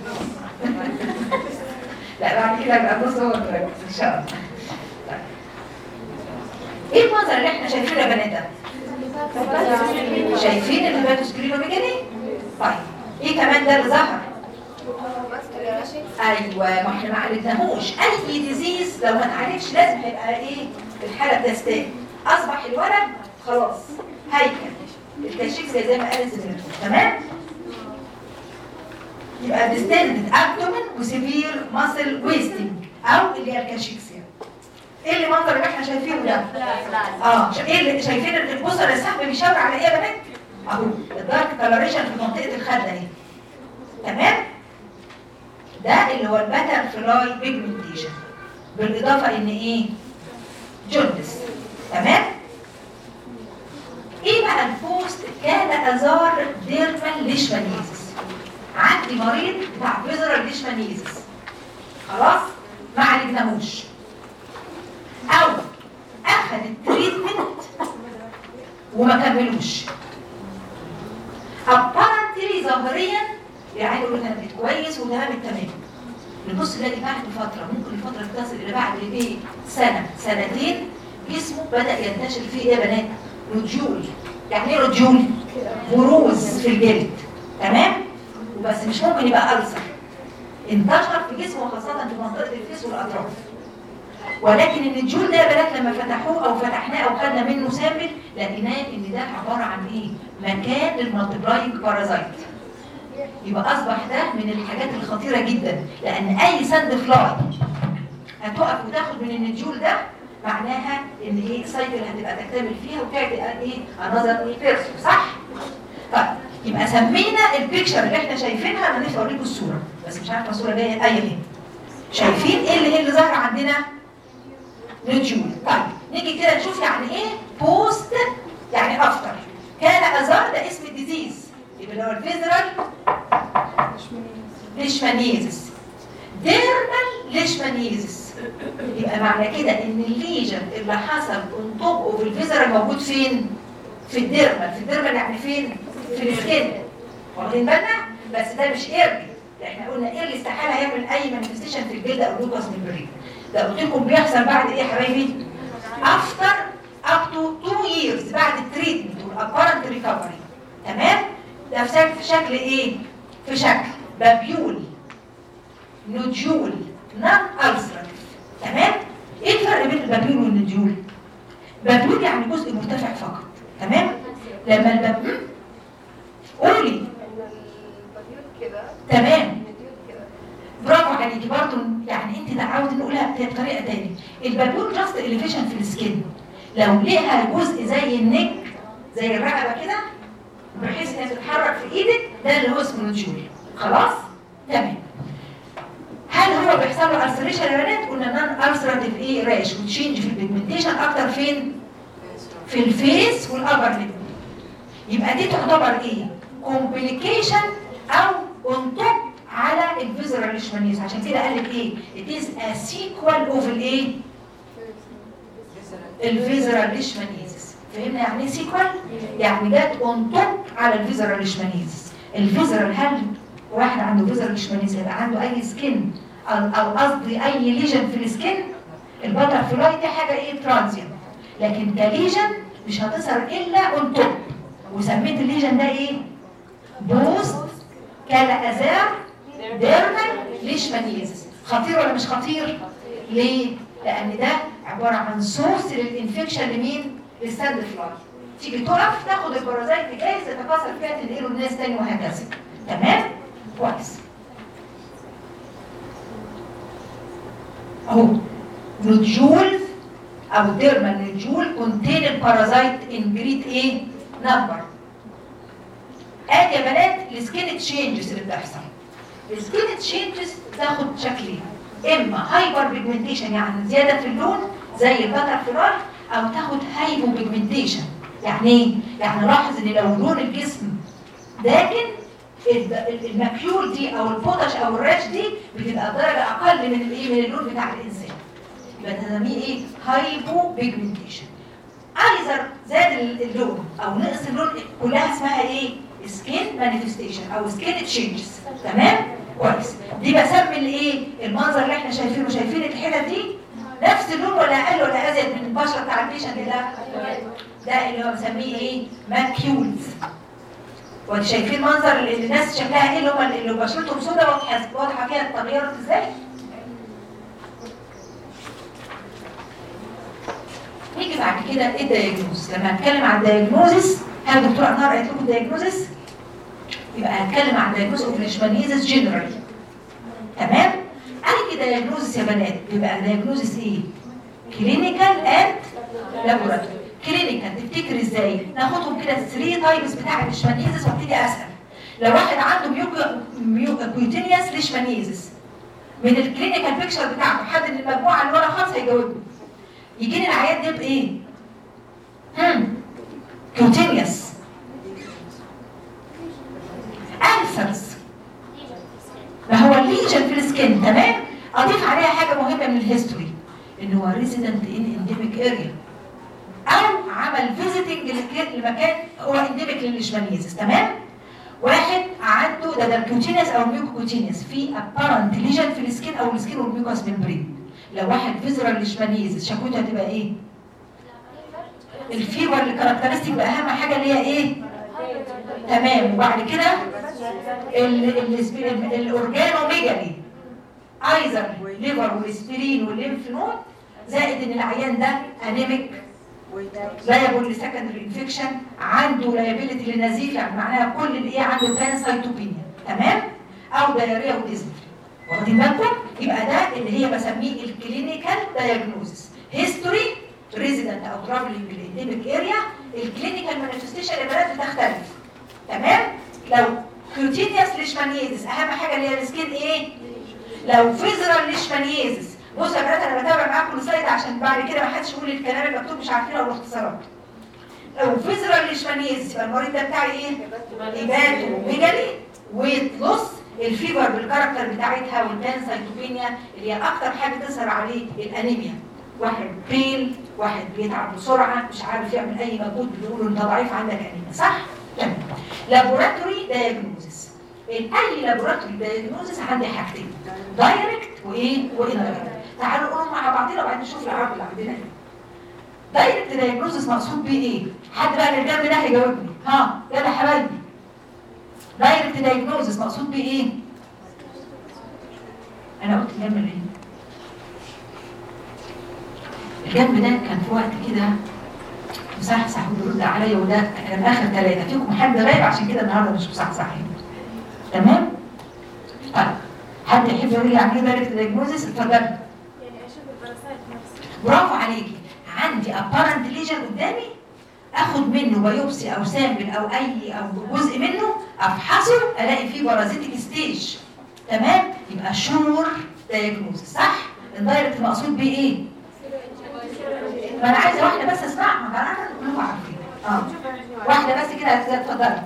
لا بعد كده يبقى النص هو مركز ان شاء الله. طيب. ايه المنظر اللي احنا شايفينه يا بنات ده؟ شايفين الهيباتوسكليروميجالي؟ طيب ايه كمان ده اللي ظهر؟ ايوه، ما احنا ما عالجناهوش. اي ديزيز لو ما اتعالجش لازم هيبقى ايه؟ الحاله بتستاهل. اصبح الورم خلاص هيكل الكاشيكسيا زي ما قال الزميل. تمام؟ يبقى ديستندد ابدومن وسيفير ماسل ويستنج او اللي هي الكاشيكسيا. ايه اللي منظر اللي احنا شايفينه ده؟ ايه اللي شايفين البصر السحب بيشاور على ايه يا بنات؟ اهو الدارك كلاريشن في منطقه الخد اهي. تمام؟ ده اللي هو الباتر فلاي بيجمنتيشن، بالاضافه ان ايه؟ جوندس. تمام؟ ايه بقى البوست كان ازار ديرمال ليشمانيزيس؟ عندي مريض بتاع فيزرال ليشمانيزيس، خلاص ما عالجناهوش او اخذ التريتمنت وما كملوش. ابارنتلي ظاهريا يعني يقول انا بقيت كويس وتمام التمام، نبص نلاقي بعد فتره، ممكن الفتره تصل الى بعد ايه؟ سنه سنتين، جسمه بدا ينتشر فيه ايه يا بنات؟ رجول. يعني ايه رجول؟ بروز في الجلد. تمام؟ وبس مش ممكن يبقى ألسر، انتشر في جسمه خاصه في منطقه الفيس والاطراف. ولكن الرجول ده يا بنات لما فتحوه او فتحناه او خدنا منه سامبل لقيناه ان ده عباره عن ايه؟ مكان للمالتيبلاينج بارازايت. يبقى اصبح ده من الحاجات الخطيره جدا، لان اي ساند فلاي هتقف وتاخد من النجول ده معناها ان ايه؟ سايكل هتبقى تكتمل فيها وتعدي ايه؟ انذر بيرسون، صح؟ طيب يبقى سمينا البيكشر اللي احنا شايفينها. انا نفسي اوريكم الصوره بس مش عارفه الصوره جايه ايه هنا. شايفين ايه اللي ظاهر عندنا؟ نجول. طيب نيجي كده نشوف يعني ايه بوست، يعني افتر. كان ازار ده اسم الديزيز، يبقى اللي هو الفيزرال ليشمانيزيس، ديرمال ليشمانيزيس. يبقى معنى كده ان الليجن اللي حصل انطبقه في الفيزرال موجود فين؟ في الديرمال. في الديرمال يعني فين؟ في السكين. واخدين بالنا؟ بس ده مش ايرلي، احنا قلنا ايرلي استحاله هيعمل اي مانيفستيشن في الجلد او لوكاس من البريد. ده قلت لكم بيحصل بعد ايه يا حبايبي؟ افتر اب تو 2 years بعد التريتمنت والابارنت ريكفري. تمام؟ ده في شكل ايه؟ في شكل بابيول، نوديول، نون ألسراتيف. تمام؟ ايه الفرق بين البابيول والنوديول؟ بابيول يعني جزء مرتفع فقط. تمام؟ لما البابيول قولي البابيول كده تمام برافو عليكي برضه، يعني انت عاوزه نقولها بطريقه تاني. البالون جاست اليفيشن في السكين لو ليها جزء زي النك زي الرقبه كده بحيث انها تتحرك في ايدك، ده اللي هو اسمه نوديول. خلاص تمام. هل هو بيحصل له السريشن يا بنات؟ قلنا نون السراتيف ايه راش وتشينج في البيجمنتيشن اكتر فين؟ في الفيس والابر ليب. يبقى دي تعتبر ايه؟ كومبليكيشن او اون توب على الفيزرال ليشمانيز. عشان كده قال لك ايه؟ it is a sequel of الايه؟ الفيزرال ليشمانيز. فهمنا يعني ايه سيكوال؟ يعني جت اون توب على الفيزرال ليشمانيز. الفيزرال، هل واحد عنده فيزرال ليشمانيز هيبقى عنده اي سكين او قصدي اي ليجن في السكين؟ البتر فلاي دي حاجه ايه؟ ترانزيانت، لكن كليجن مش هتظهر الا اون توب. وسميت الليجن ده ايه؟ بوست كالازار ديرمال ليشمانيز. خطير ولا مش خطير؟ ليه؟ لان ده عباره عن سورس للانفكشن لمين؟ للساند فلاي. تيجي تقف تاخد البرازيت جايز تتكاثر فيها تنقله الناس تاني وهكذا. تمام؟ كويس. اهو نوديولز او ديرمال نوديول كونتين البارازايت ان جريد ايه؟ نمبر. ادي يا بنات السكين تشينجز اللي بتحصل. السكين تشينجز تاخد شكلين، اما هايبر بيجمنتيشن يعني زياده في اللون زي البتر فلاي، او تاخد هايبو بيجمنتيشن. يعني ايه؟ يعني لاحظ ان لو لون الجسم داكن الماكيول دي او البوتش او الراش دي بتبقى درجه اقل من الايه؟ من اللون بتاع الانسان. يبقى تسميه ايه؟ هايبو بيجمنتيشن. ايزر زاد اللون او نقص اللون كلها اسمها ايه؟ سكين مانيفستيشن او سكين تشينجز. تمام؟ كويس. دي بسمي الايه؟ المنظر اللي احنا شايفينه، شايفين الحتت دي نفس اللون ولا اقل ولا ازيد من البشره بتاع البيشنت ده اللي هو بسميه ايه؟ ماكيولز. وانتوا شايفين المنظر اللي الناس شكلها ايه؟ اللي بشرتهم سوداء واضحه فيها التغيرات ازاي؟ نيجي بعد كده ايه الدايجنوز. لما هنتكلم عن الدايجنوزس، هل الدكتوره انهار قالت لكم الدايجنوزس؟ يبقى هنتكلم عن الدايجنوز اوف ليشمانيزس جنرالي. تمام؟ اي دايجنوزس يا بنات بيبقى دايجنوزس ايه؟ كلينيكال اند لابوراتوري. كلينيكال تفتكر ازاي؟ ناخدهم كده 3 تايبس بتاع الليشمانيزس وابتدي اسال. لو واحد عنده كويتينيوس ليشمانيزس من الكلينيكال بيكتشر بتاعته، حد من المجموعه اللي ورا خالص هيجاوبني. يجيني العيان ده بايه؟ كويتينيوس ألسرز، ما هو الليجن في السكين. تمام؟ اضيف عليها حاجه مهمه من الهيستوري، ان هو ريزيدنت ان انديميك اريا او عمل فيزيتنج لمكان هو انديميك للليشمانيزس. تمام؟ واحد عنده ده الكوتينيوس او الميوكوكوتينيوس في ابارنت ليجن في السكين او السكين والميوكوس ممبرين. لو واحد فيزرال ليشمانيزس شكوته هتبقى ايه؟ الفيبر الكاركترستيك باهم حاجه اللي هي ايه؟ تمام. وبعد كده الاورجانوميجالي ايزر ليفر والاسبرين والليمف نود، زائد ان العيان ده انيميك لايبل لسكندري انفكشن، عنده لايبيليتي للنزيف، يعني معناها كل اللي ايه عنده بانسايتوبينيا. تمام؟ او دايريا وديزنتري. واخدين بالكم؟ يبقى ده اللي هي بسميه الكلينيكال دايجنوزس. هيستوري ريزيدنت او ترافلنج للانديميك اريا. الكلينيكال مانيفستيشن يا بنات بتختلف. تمام؟ لو كوتينيوس ليشمانيزس اهم حاجه اللي هي السكين ايه؟ لو فيزرال ليشمانيزس، بصوا يا بنات انا بتابع معاكم السلايد عشان بعد كده ما حدش يقول الكلام المكتوب مش عارفينه او الاختصارات. لو فيزرال ليشمانيزس يبقى المريض ده بتاعي ايه؟ هيباتوميجالي، ويت لوس، الفيبر بالكاركتر بتاعتها والبانسايتوبينيا اللي هي اكتر حاجه تظهر عليه الانيميا. واحد بيل، واحد بيتعب بسرعه، مش عارف يعمل اي مجهود، بيقولوا انت ضعيف عندك انيميا، صح؟ تمام. لابوراتوري دايجنوزس. اي لابوراتوري دايجنوزس عندي حاجتين، دايركت وايه؟ واندايركت. تعالوا نقول مع بعضنا وبعدين نشوف العرض اللي عندنا ايه. دايركت دايجنوزس مقصود بيه ايه؟ حد بقى اللي الجنب ده هيجاوبني. ها يلا يا حبايبي. دايركت دايجنوزس مقصود بيه ايه؟ انا قلت الجنب ليه؟ الجنب ده كان في وقت كده مصحصح وبيرد عليا، وده كان اخر 3 فيكم حد غايب عشان كده النهارده مش مصحصحين. تمام؟ طيب حد يحب يقول لي اعمل دايركت دايجنوزس؟ اتفضلي. يعني اشوف الباراسايت نفسه. برافو عليكي. عندي ابارنت ليجن قدامي، اخد منه بايوبسي او سامبل او اي او جزء منه افحصه الاقي فيه بارازيتيك ستيج. تمام؟ يبقى شور دايجنوزس. صح؟ الدايركت مقصود بيه ايه؟ ما انا عايزه واحده بس اسمعها، ما انا كلكم عارفين. واحده بس كده. اتفضلي.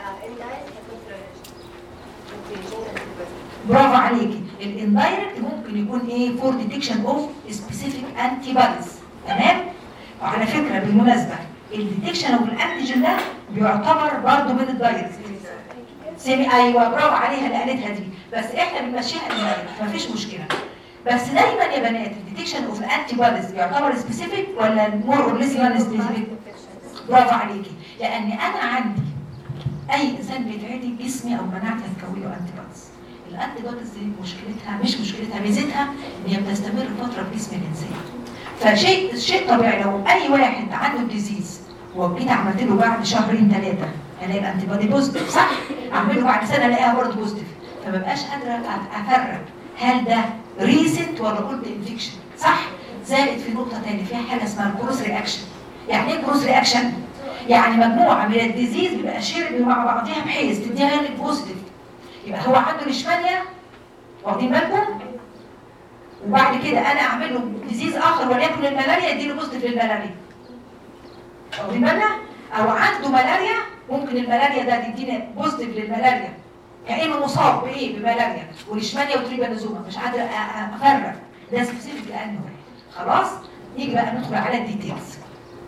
برافو عليكي. الاندايركت ممكن يكون ايه؟ فور ديتكشن اوف سبيسيفيك انتي بوديز. تمام؟ وعلى فكره بالمناسبه الديتكشن اوف الانتيجين ده بيعتبر برضه من الدايركت. سيمي ايوه برافو عليها اللي قالتها دي، بس احنا بنمشيها اندايركت مفيش مشكله. بس دايما يا بنات الديتكشن اوف الانتي بوديز بيعتبر سبيسيفيك ولا مور اور ليس نون سبيسيفيك؟ برافو عليكي. لان انا عندي اي انسان بيتعدي جسمي او مناعتي هتكون له انتي بوديز. الانتي بوديز دي مشكلتها ميزتها ان هي بتستمر فتره في جسم الانسان. فشيء طبيعي لو اي واحد عنده ديزيز وجيت عملت له بعد شهرين 3 الاقي الانتي بودي بوزيتيف، صح؟ اعمله بعد سنه الاقيها برضه بوزيتيف، فما بقاش قادره افرق هل ده ريسنت ولا اولد انفكشن، صح؟ زائد في نقطه ثانيه فيها حاجه اسمها الكروس رياكشن. يعني ايه كروس رياكشن؟ يعني مجموعه من الديزيز بيبقى شير مع بعضها بحيث تديها لك بوزيتيف. يبقى هو عنده ليشمانيا، واخدين بالكم؟ وبعد كده انا اعمل له ديزيز اخر وليكن الملاريا يديله بوزيتيف للملاريا. واخدين بالنا؟ او عنده ملاريا ممكن الملاريا ده تدينا بوزيتيف للملاريا كانه مصاب بايه؟ بملاريا وليشمانيا وتريبانوزوما، مش قادره افرق ده سبيسيفيك لانه واحد. خلاص؟ نيجي بقى ندخل على الديتيلز.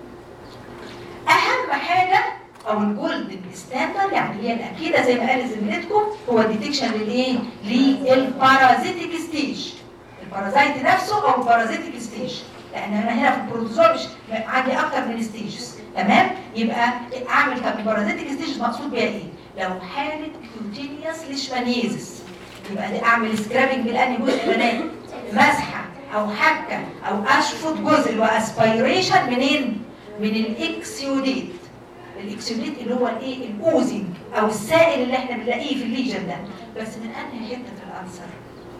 اهم حاجه او الجولد ستاندرد يعني هي الاكيده زي ما قال زميلتكم هو الديتكشن للايه؟ للبارازيتيك ستيج. البارازيت نفسه او البارازيتيك ستيج، لان انا هنا في البروتوزوا مش عندي اكتر من ستيجز. تمام؟ يبقى اعمل طب البارازيتيك ستيج مقصود بيها ايه؟ لو حاله كيوتينيوس ليشمانيزس يبقى اعمل سكرابنج بالاني جزء بنات، مسحه او حكه او اشفط جزء واسبيريشن منين؟ من الاكسيوديت. الاكسيوديت اللي هو الايه؟ الاوزنج او السائل اللي احنا بنلاقيه في الليجن ده، بس من انهي حته في الالسر؟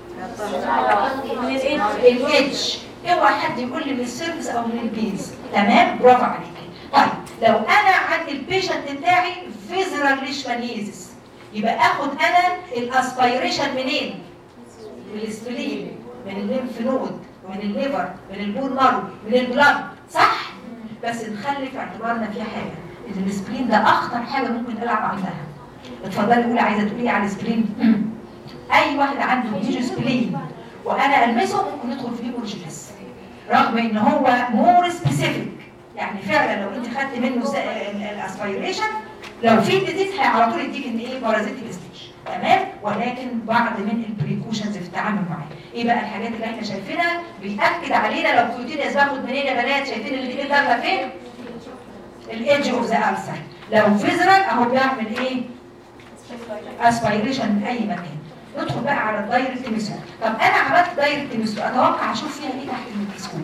الإيدج. اوعى حد يقول لي من السيرفس او من البيز. تمام؟ برافو عليكي. طيب لو انا عندي البيشنت بتاعي فيزرال ليشمانيزس يبقى اخد انا الاسبيريشن منين؟ من السبلين، من الليمف نود، من الليفر، من البون مارو، من البلاد، صح؟ بس نخلي في اعتبارنا في حاجه ان السبلين ده اخطر حاجه ممكن العب عندها. اتفضلي قولي عايزه تقولي على السبلين. اي واحد عنده هيجو سبلين وانا المسه ممكن ندخل في هيمورجينس رغم ان هو مور سبيسيفيك. يعني فعلا لو انت خدت منه الاسبيريشن لو في ديزيز على طول يديك ان ايه؟ بارازيتيك ستيج. تمام؟ ولكن بعض من البريكوشنز في التعامل معاه. ايه بقى الحاجات اللي احنا شايفينها بيأكد علينا لو كيوتينيوس باخد منين يا بنات؟ شايفين الاثنين داخله فين؟ الايدج اوف ذا ألسر. لو فيزرال اهو بيعمل ايه؟ اسبيريشن من اي مكان. ندخل بقى على الدايركت ميثود. طب انا عملت دايركت ميثود اتوقع اشوف فيها ايه تحت الميكروسكوب؟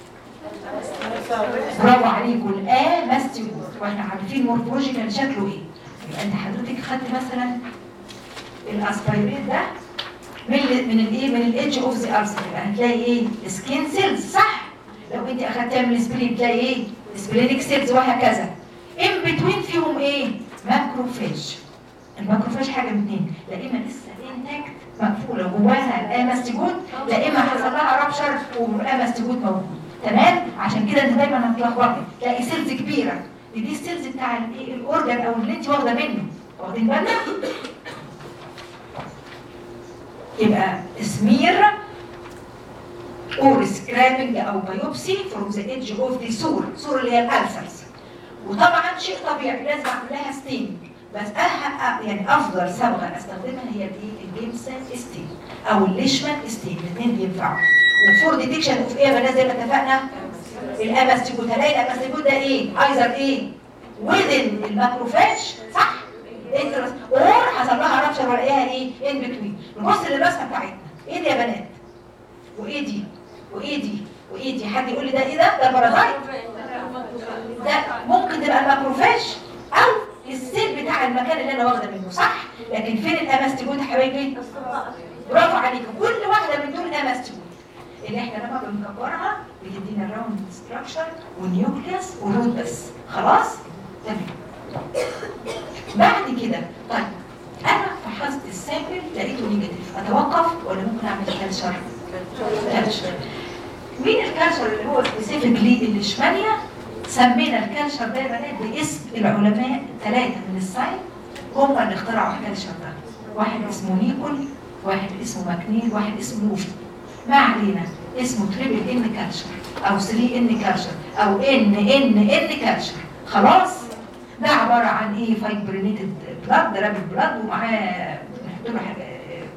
برافو عليكم. ماستيجوت. واحنا عارفين مورفولوجيكال شكله ايه. يبقى انت حضرتك خدت مثلا الاسبيريت ده من الايه؟ من الايدج اوف ذا ألسر. يبقى هتلاقي ايه؟ سكين سيلز، صح؟ لو انت اخدتها من السبلين تلاقي ايه؟ سبلينيك سيلز وهكذا. ان بتوين فيهم ايه؟ ماكروفاج. الماكروفاج حاجه من اثنين، لا اما لسه انتاكت مقفوله جواها الاماستيجوت، لا اما حصل لها رابشر والاماستيجوت موجود. تمام؟ عشان كده انت دايما هتلخبطي تلاقي سيلز كبيره دي السيلز بتاع الايه؟ الاورجن او اللي انت واخده منه. واخدين بالنا؟ يبقى سمير اور سكرابنج او بايوبسي فروم ذا ايدج اوف ذا سور اللي هي الالسرز. وطبعا شيء طبيعي لازم اعمل لها ستينج، بس يعني افضل صبغه استخدمها هي الايه؟ الجيمسون ستين او الليشمان ستين. الاثنين بينفعوا. وفور ديتكشن اوف ايه يا بنات زي ما اتفقنا؟ الاماستيجوت. هلاقي الاماستيجوت ده ايه؟ ايزر ايه؟ وذن الماكروفاج، صح؟ انترس اور حصل لها رابشر ولاقيها ايه؟ ان بتوين. نبص للرسمه بتاعتنا. ايه دي يا بنات؟ وايه دي؟ وايه دي؟ وايه دي؟ حد يقول لي ده ايه ده؟ ده البارازايت. ده ممكن تبقى الماكروفاج او السيل بتاع المكان اللي انا واخده منه، صح؟ لكن فين الاماستيجوت يا حبايبي؟ برافو عليكم. كل واحده من دول اماستيول اللي احنا لما بنكبرها بتدينا الراوند ستراكشر والنيوكليوس والروت بس. خلاص تمام. بعد كده طيب انا فحصت السامبل لقيته نيجاتيف، اتوقف ولا ممكن اعمل كالشر؟ كالشر. مين الكالشر اللي هو سبيسيفيكلي الليشمانيا؟ سمينا الكالشر ده يا بنات باسم العلماء 3 من الساين هم اللي اخترعوا الكالشر ده. واحد اسمه نيكول، واحد اسمه ماكنيل، واحد اسمه لوفي. ما علينا، اسمه تريبل ان كالشر او 3 ان كالشر او ان كالشر. خلاص. ده عباره عن ايه؟ فايبرينيتد بلاد، ده رابط بلاد ومعاه بنحط له حاجه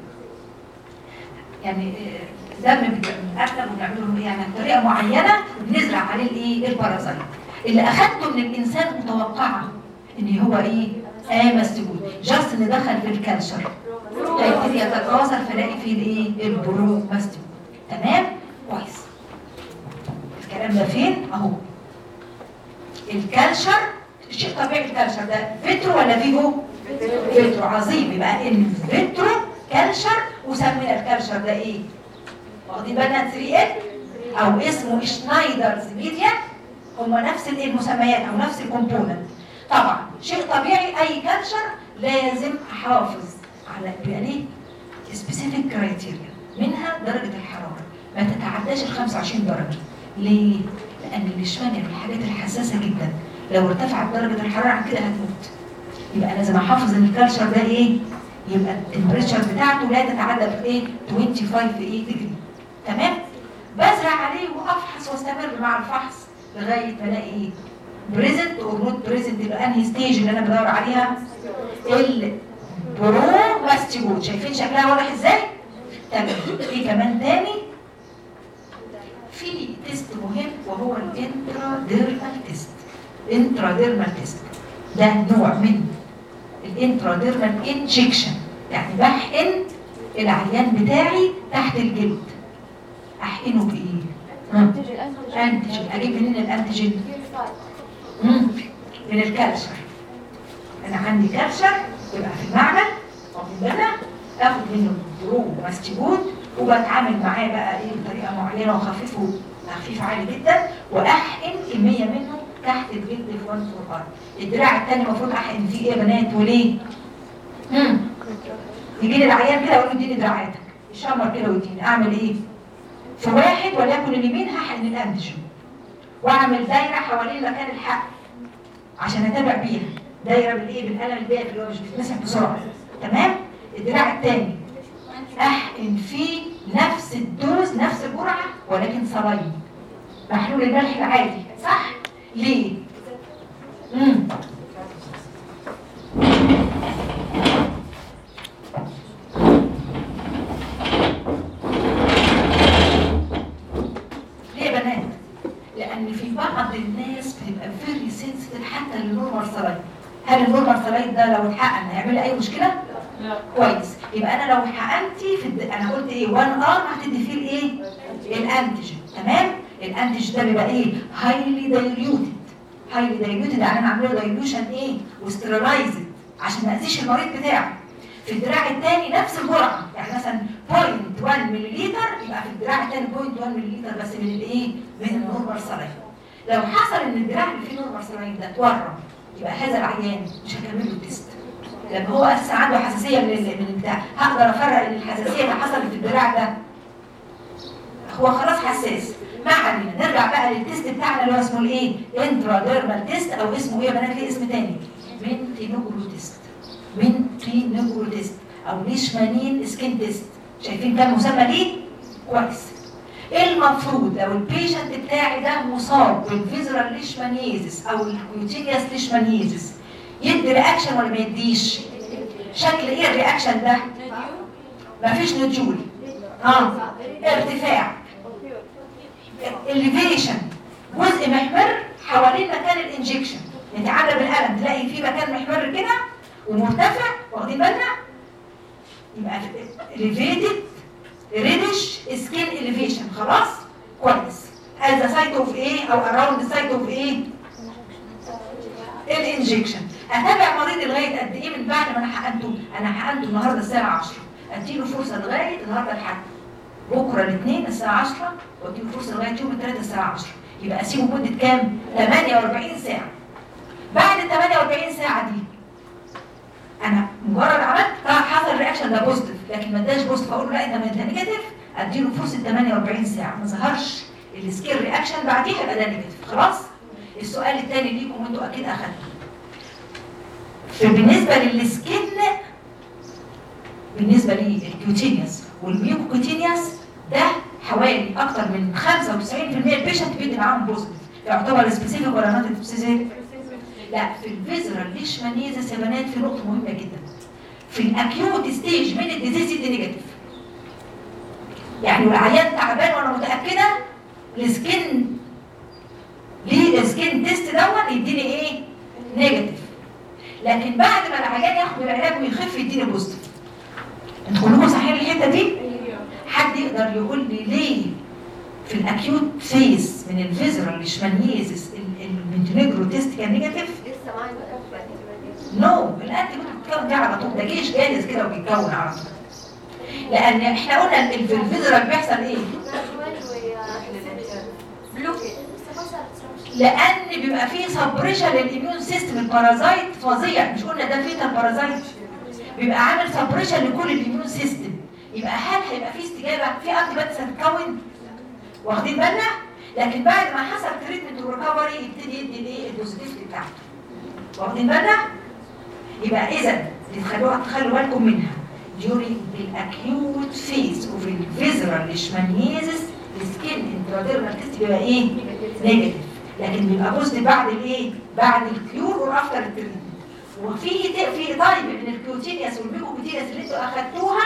يعني دم بنقتل وبنعمله يعني بطريقه معينه بنزرع عليه الايه؟ البارازايت. اللي اخدته من الانسان متوقعه ان هو ايه؟ ماستيول. جاست ان دخل في الكالشر هيبتدي يتكاثر فلاقي فيه الايه؟ البرو ماستيول. تمام؟ كويس. الكلام ده فين؟ اهو. الكالشر شيء طبيعي. الكالشر ده فيترو ولا فيفو؟ فيترو. عظيم. يبقى ان فيترو كالشر وسمينا الكالشر ده ايه؟ واخدين بالنا 3 او اسمه شنايدرز ميديا. هما نفس المسميات او نفس الكومبوننت. طبعا شيء طبيعي اي كالشر لازم احافظ على بيبقى ليه سبيسيفيك كرايتيريا، منها درجه الحراره ما تتعداش ال 25 درجه. ليه؟ لان الليشمانيا من الحاجات الحساسه جدا، لو ارتفعت درجه الحراره عن كده هتموت. يبقى لازم احافظ ان الكالشر ده ايه؟ يبقى التمبريتشر بتاعته لا تتعدى بايه؟ 25 ديجري. تمام؟ بزرع عليه وافحص واستمر مع الفحص لغايه ما الاقي ايه؟ بريزنت اور نوت بريزنت. يبقى انهي ستيج اللي انا بدور عليها؟ البرو ماستيول. شايفين شكلها واضح ازاي؟ تمام. في كمان تاني في تيست مهم وهو الانتراديرمال تيست. انتراديرمال تيست ده نوع من الانتراديرمال انجكشن، يعني بحقن العيان بتاعي تحت الجلد. احقنه بايه؟ انتيجين. اجيب منين الانتيجين؟ من الكالشر. انا عندي كالشر يبقى في المعمل واخد بالنا، اخد منه برو ماستيول وبتعامل معاه بقى ايه بطريقه معينه واخففه تخفيف عالي جدا، واحقن كميه منه تحت الجلد في 1 فور ار. الدراع الثاني المفروض احقن فيه ايه يا بنات وليه؟ يجي لي العيان كده اقول له اديني دراعاتك، يشمر كده ويديني. اعمل ايه؟ في واحد وليكن اليمين هحقن الانتيجين واعمل دايره حوالين مكان الحقن عشان اتابع بيها. دايره بالايه؟ بالقلم الباقي اللي هو مش بيتمسح بسرعه. تمام؟ الدراع الثاني احقن فيه نفس الدوز نفس الجرعه ولكن صلاين محلول الملح العادي. صح؟ ليه؟ ليه يا بنات؟ لان في بعض الناس بتبقى فيري سنسيتيف حتى للنورمال صلاين. هل النورمال صلاين ده لو اتحقن هيعمل لي اي مشكله؟ لا. كويس. يبقى انا لو حقنتي انا قلت ايه؟ 1 ار هتدي فيه الايه؟ الانتيجين. تمام؟ الانتيجين ده بيبقى ايه؟ هايلي دايليوتد. هايلي دايليوتد يعني انا عامله دايلوشن ايه؟ وستيرلايزد عشان ما اذيش المريض بتاعي. في الدراع الثاني نفس الجرعه، يعني مثلا 0.1 ملل يبقى في الدراع الثاني 0.1 ملل بس من الايه؟ من النورمال صلاين. لو حصل ان الدراع اللي فيه نورمال صلاين ده اتورم يبقى هذا العيان مش هكمل له التست. لما هو اساسا عنده حساسيه من البتاع، هقدر افرق ان الحساسيه اللي حصلت في الدراع ده هو خلاص حساس. ما علينا، نرجع بقى للتست بتاعنا اللي هو اسمه الايه؟ انتراديرمال تيست او اسمه ايه يا بنات؟ ليه اسم تاني؟ مينتينوجرو تيست. مينتينوجرو تيست او ليشمانين سكين تيست. شايفين كام مسمى ليه؟ كويس. المفروض لو البيشنت بتاعي ده مصاب بالفيزرال ليشمانيزس او الكوتينيوس ليشمانيزس يدي رياكشن ولا ما يديش؟ شكل ايه الرياكشن ده؟ مفيش نجول. ارتفاع. اليفيشن. جزء محمر حوالين مكان الانجكشن. انت عامله بالقلم تلاقي في مكان محمر كده ومرتفع، واخدين بالنا؟ يبقى elevated reddish skin elevation. خلاص؟ كويس. at the site of ايه او around the site of ايه؟ الانجكشن. اتابع مريض لغايه قد ايه من بعد ما انا حقنته؟ انا حقنته النهارده الساعه 10. اديله فرصه لغايه النهارده الحد، بكره الاثنين الساعه 10 واديله فرصه لغايه يوم الثلاث الساعه 10، يبقى اسيبه مده كام؟ 48 ساعه. بعد ال 48 ساعه دي انا مجرد عملت حصل الرياكشن ده بوزيتيف لكن ما اداش بوزيتيف، اقول له لا انت نيجاتيف، اديله فرصه 48 ساعه ما ظهرش السكيل رياكشن بعديها يبقى ده نيجاتيف. خلاص؟ السؤال الثاني ليكم وانتوا اكيد اخدتوه. بالنسبه للسكين، بالنسبه للكيوتينيوس والميوكوكوتينيوس ده حوالي اكتر من 95% البيشنت بيدي معاهم بوزيتيف، يعتبر سبيسيفيك ولا نوت سبيسيفيك؟ لا، في الفيزرال ليشمانيزس يا بنات في نقطه مهمه جدا. في الاكيوت ستيج من الديزيز دي نيجاتيف. يعني والعيان تعبان وانا متاكده السكين ليه السكين تيست دون يديني ايه؟ نيجاتيف. لكن بعد ما العيان ياخد العلاج ويخف يديني بوزيتيف. انتوا كلكم صحيين الحته دي؟ حد يقدر يقول لي ليه في الاكيوت فيز من الفيزرال ليشمانيزس المونتينيجرو تيست كان نيجاتيف؟ لسه معايا نو، الانتي بتتكون دي على طول، ده جيش جاهز كده وبيتكون على طول. لان احنا قلنا في الفيزرال بيحصل ايه؟ لان بيبقى فيه سبريشن للاميون سيستم، البارازايت فظيع، مش قلنا ده فيتال بارازايت بيبقى عامل سبريشن لكل الاميون سيستم. يبقى هل هيبقى فيه استجابه في انتي بوديز هتتكون؟ واخدين بالنا؟ لكن بعد ما حصل تريتمنت وريكفري يبتدي يدي الايه؟ البوزيتيفيتي بتاعته. واخدين بالنا؟ يبقى اذا تخلوا بالكم منها during the acute phase of the visceral leishmaniasis السكين انتراديرمال تيست بيبقى ايه؟ نيجاتيف، لكن بيبقى بوزيتيف بعد الايه؟ بعد الكيور وافتر التريتمنت. وفي طيب من الكيوتينيوس والميكوكوتينيوس اللي انتوا اخدتوها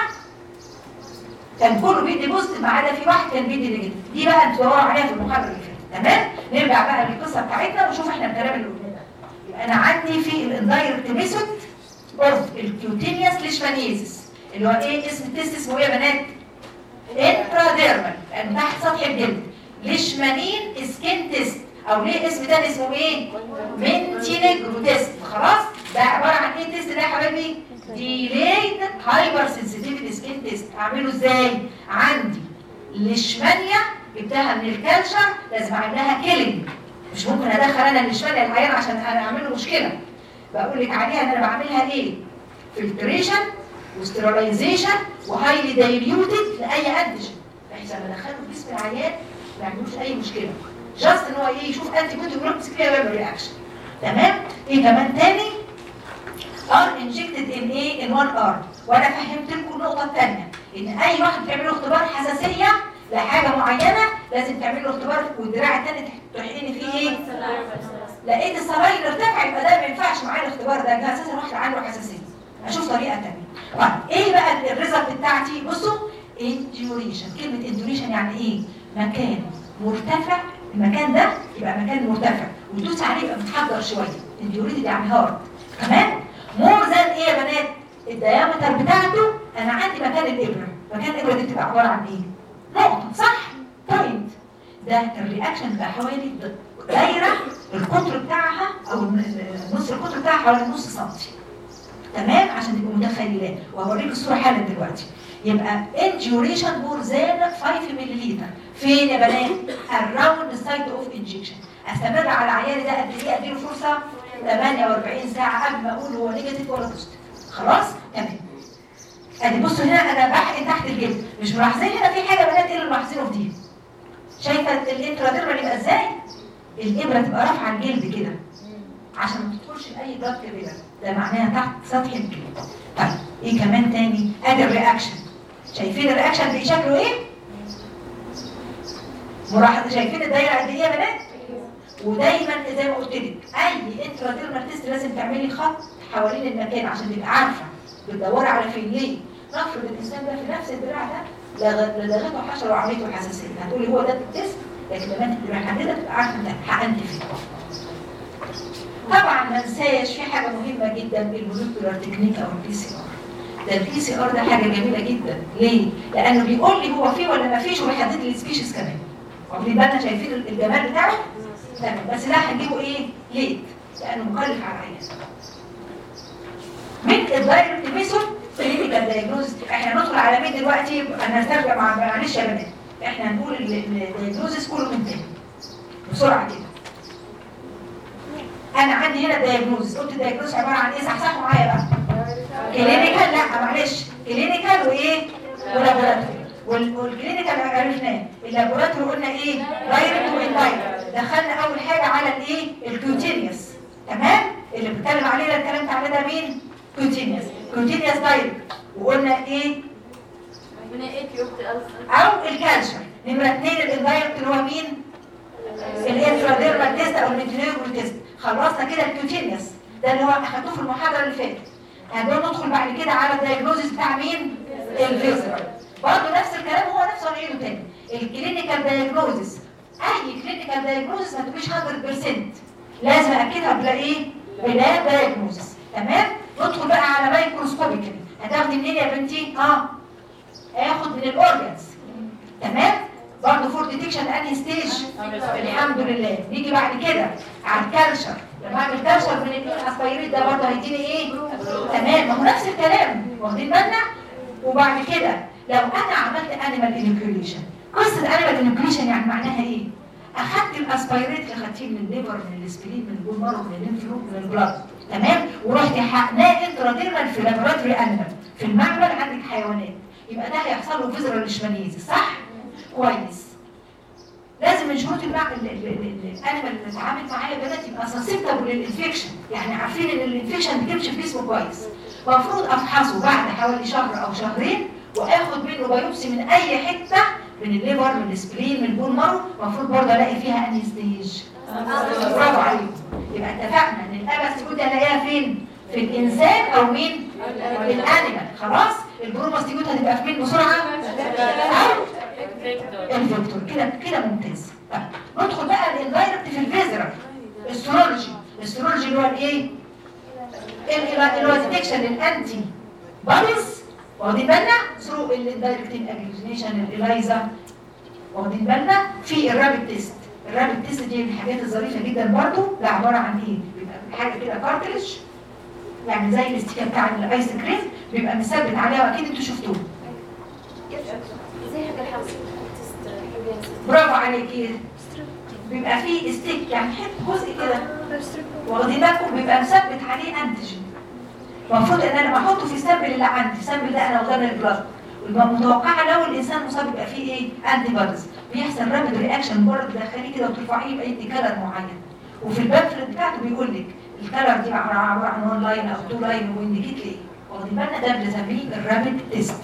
كان كله بيدي بوزيتيف ما عدا في واحد كان بيدي نيجاتيف. دي بقى انتوا دوروا عليها في المحاضره اللي فاتت. تمام؟ نرجع بقى للقصه بتاعتنا ونشوف احنا الكلام اللي قلناه. يبقى انا عندي في الاندايركت ميثود اوف الكيوتينيوس ليشمانيزس اللي هو ايه؟ اسم التيست اسمه ايه يا بنات؟ انتراديرمال، لان تحت سطح الجلد. ليشمانين سكين تيست، او ليه اسم تاني اسمه ايه؟ مونتينيجرو تيست. خلاص؟ ده عباره عن ايه التيست ده يا حبايبي؟ ديليد هايبر سنسيتيفيتي سكين تيست. اعمله ازاي؟ عندي ليشمانيا جبتها من الكالشر لازم اعمل لها كيلينج، مش ممكن ادخل انا الليشمانيا العيان عشان انا اعمل له مشكله. بقول لك عليها ان انا بعملها ايه؟ فلتريشن وستيرلايزيشن وهايلي دايليوتد لاي انتيجين بحيث لما ادخله في جسم العيان ما يعملوش اي مشكله. جاست ان هو ايه؟ يشوف انتي بودي بروكس كده ويعمل رياكشن. تمام؟ ايه كمان تاني؟ ار انجكتد ان ايه؟ ان 1 ار. وانا فهمت لكم النقطه الثانيه ان اي واحد بيعمل له اختبار حساسيه لحاجه معينه لازم تعمل له اختبار والدراع الثاني تحقني فيه ايه؟ لقيت السراير ارتفع يبقى ده ما ينفعش معايا الاختبار ده اساسا واحد عنده حساسيه. اشوف طريقه ثانيه. طيب ايه بقى الريزلت بتاعتي؟ بصوا انديوريشن. كلمه انديوريشن يعني ايه؟ مكان مرتفع، المكان ده يبقى مكان مرتفع وتدوس عليه يبقى متحضر شويه. انديوريتد يعني هارد. تمام؟ مور ذان ايه يا بنات؟ الديامتر بتاعته انا عندي مكان الابره، مكان الابره دي بتبقى عباره عن ايه؟ نقطه، صح؟ بوينت. ده الرياكشن بقى حوالي دايره القطر بتاعها او نص القطر بتاعها حوالي نص سنتي. تمام؟ عشان تبقوا متخيلين وهوريك الصوره حالا دلوقتي. يبقى انجيوريشن مور ذان 5 مللي. فين يا بنات؟ اراوند السايت اوف انجكشن. استمر على عيالي ده قد ايه؟ اديله فرصه 48 ساعه قبل ما اقول هو نيجاتيف ولا بوزيتيف. خلاص؟ تمام. ادي بصوا هنا انا بحقن تحت الجلد، مش ملاحظين هنا في حاجه بنات ايه اللي ملاحظينه في دي؟ شايفه الانتراديرمال يبقى ازاي؟ الابره تبقى رافعه الجلد كده عشان ما تدخلش لاي ضغط كده، ده معناها تحت سطح الجلد. طيب ايه كمان تاني؟ ادي الرياكشن. شايفين الرياكشن بقى شكله ايه؟ ملاحظه شايفين الدايره قد ايه يا بنات؟ ودايما زي ما قلت لك اي انتراديرمال تيست لازم تعملي خط حوالين المكان عشان تبقى عارفه بتدوري على فين. ليه؟ نفرض الانسان ده في نفس الدراع ده لغته حشره وعملته حساسيه، هتقولي هو ده التيست، لكن لما انت تبقى محدده تبقى عارفه انت حقنت فين. طبعا ما انساش في حاجه مهمه جدا المولكيولار تكنيك او البي سي ار. ده البي سي ار ده حاجه جميله جدا. ليه؟ لانه بيقول لي هو فيه ولا ما فيش وبيحدد لي السبيشيز كمان. واخدين بالنا؟ شايفين الجمال بتاعه؟ تمام. بس ده هنجيبه ايه؟ ليت لانه مكلف على العيان. من الدايركت ميثود كلينيكال دايجنوز. احنا ندخل على مين دلوقتي؟ انا هسترجع معلش يا بنات، احنا هنقول الدايجنوزس كله من تاني بسرعه كده. انا عندي هنا دايجنوز، قلت الدايجنوز عباره عن ايه؟ صحصحوا معايا بقى. كلينيكال، لا معلش، كلينيكال وايه؟ ولابوراتوري. والكلينيكال عرفناه، اللابوراتوري قلنا ايه؟ دايركت واندايركت. دخلنا اول حاجه على الايه؟ الكيوتينيوس. تمام؟ اللي بتكلم عليه ده اتكلمت عليه ده مين؟ كيوتينيوس. كيوتينيوس دايركت، وقلنا ايه؟ او الكالشر. نمره 2 الاندايركت اللي هو مين؟ الانتراديرمال تيست او الميتينيرال تيست. خلصنا كده الكيوتينيوس ده اللي هو اخدتوه في المحاضره اللي فاتت. ندخل بعد كده على الدايجنوزيس بتاع مين؟ الفيزرال. برضه نفس الكلام، هو نفسه هنعيده تاني. الكلينيكال دايجنوزيس، اي كلينيكال دايجنوزيس ما تبقيش 100%، لازم اكدها بلا ايه؟ بلا دايجنوزيس. تمام؟ ندخل بقى على مايكروسكوبيكالي. هتاخدي منين يا بنتي؟ هاخد من الاورجنز. تمام؟ برضه فور ديتكشن انهي ستيج؟ الحمد لله. نيجي بعد كده على الكالشر. لما اعمل كالشر من الاسبيريت ده برضه هيديني ايه؟ تمام، ما هو نفس الكلام، واخدين بالنا؟ وبعد كده لو انا عملت انيمال انوكيوليشن، قصه انيمال انوكيوليشن يعني معناها ايه؟ اخدت الاسبيريت اللي خدتيه من الليفر، من السبلين، من البون مارو، من الليمف نود، من البلاد، تمام؟ ورحت حقناه انتراديرمال في لابوراتوري انيمال، في المعمل عندك حيوانات، يبقى ده هيحصل له فيزرال ليشمانيزيس، صح؟ كويس. لازم من شروط الانيمال اللي بتتعامل معاه يا بنات يبقى سسبتبل للانفكشن، يعني عارفين ان الانفكشن بتمشي في جسمه كويس. المفروض افحصه بعد حوالي شهر او شهرين، واخد منه بايوبسي من اي حته، من الليفر، من السبلين، من البون مارو، المفروض برضه الاقي فيها انهي ستيج. برافو عليكم. يبقى اتفقنا ان الاباستيجوت الاقيها فين؟ في الانسان او مين؟ الانيمال. خلاص؟ البروماستيجوت هتبقى في مين بسرعه؟ الفيكتور. كده ممتاز. طيب ندخل بقى الاندايركت في الفيزرال. السيرولوجي اللي هو الايه؟ اللي هو ديتكشن للانتي بوديز، واخدين بالنا؟ ثرو الاندايركت اجلوتينيشن، الاليزا، واخدين بالنا؟ في الرابيد تيست. الرابيد تيست دي من الحاجات الظريفه جدا برضه. ده عباره عن ايه؟ بيبقى حاجه كده كارتريج، يعني زي الاستيكه بتاع الايس كريم، بيبقى مثبت عليها، واكيد انتوا شفتوه. زي حاجه الحوسه. برافو عليكي. بيبقى فيه ستيك، يعني حته جزء كده، واخدين بالكم؟ بيبقى مثبت عليه انتيجين. المفروض ان انا بحطه في السامبل اللي عندي، السامبل ده انا واخداه من البلاد، ويبقى متوقعه لو الانسان مصاب يبقى فيه ايه؟ انتي بوديز. بيحصل رابيد رياكشن، مجرد تدخليه كده وترفعيه يبقى يدي كلر معين. وفي البامفلت بتاعته بيقول لك الكلر دي عباره عن 1 لاين او 2 لاين، وانديكيت ليه. واخدين بالنا؟ ده بنسميه الرابيد تيست.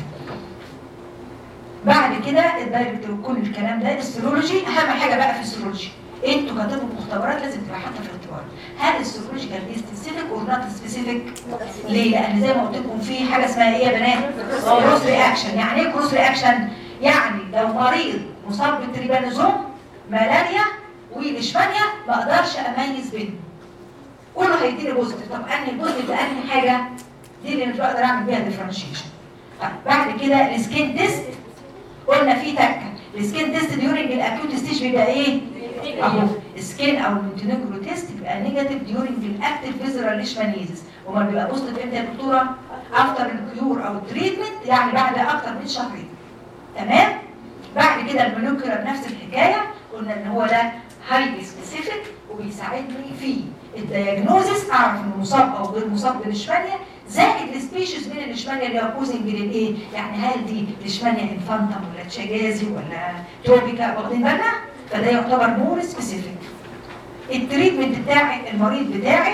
بعد كده الدايركت وكل الكلام ده. السيرولوجي اهم حاجه بقى في السيرولوجي، انتوا كاتبوا مختبرات لازم تبقى حاطه في الاعتبار. هل السيرولوجيكال دي سبيسيفيك اور نوت سبيسيفيك؟ ليه؟ لان زي ما قلت لكم في حاجه اسمها ايه يا بنات؟ كروس رياكشن. يعني ايه كروس رياكشن؟ يعني لو مريض مصاب بالتريبانوزوم، ملاريا، وليشمانيا، ما اقدرش اميز بينهم، كله هيديني بوزيتيف. طب انهي بوزيتيف انهي حاجه؟ دي اللي مش بقدر اعمل بيها ديفرنشيشن. بعد كده السكين تيست، قلنا في تكه. السكين تيست ديورنج الاكيوت ستيج بيبقى ايه؟ اهو السكين او المونتينيجرو تيست بيبقى نيجاتيف ديورنج الاكتيف فيزرال ليشمانيزيس. امال بيبقى بوزيتيف امتى يا دكتوره؟ افتر الكيور او التريتمنت، يعني بعد اكتر من شهرين. تمام؟ بعد كده المولكيولر نفس الحكايه، قلنا ان هو ده هايلي سبيسيفيك وبيساعدني في الدياجنوزيس، اعرف انه مصاب او غير مصاب بالليشمانيا، زائد السبيشيز من الليشمانيا اللي هو كوزنج للايه؟ يعني هل دي ليشمانيا انفانتم ولا تشاجازي ولا توبيكا، واخدين بالنا؟ فده يعتبر مور سبيسيفيك. التريتمنت بتاعي المريض بتاعي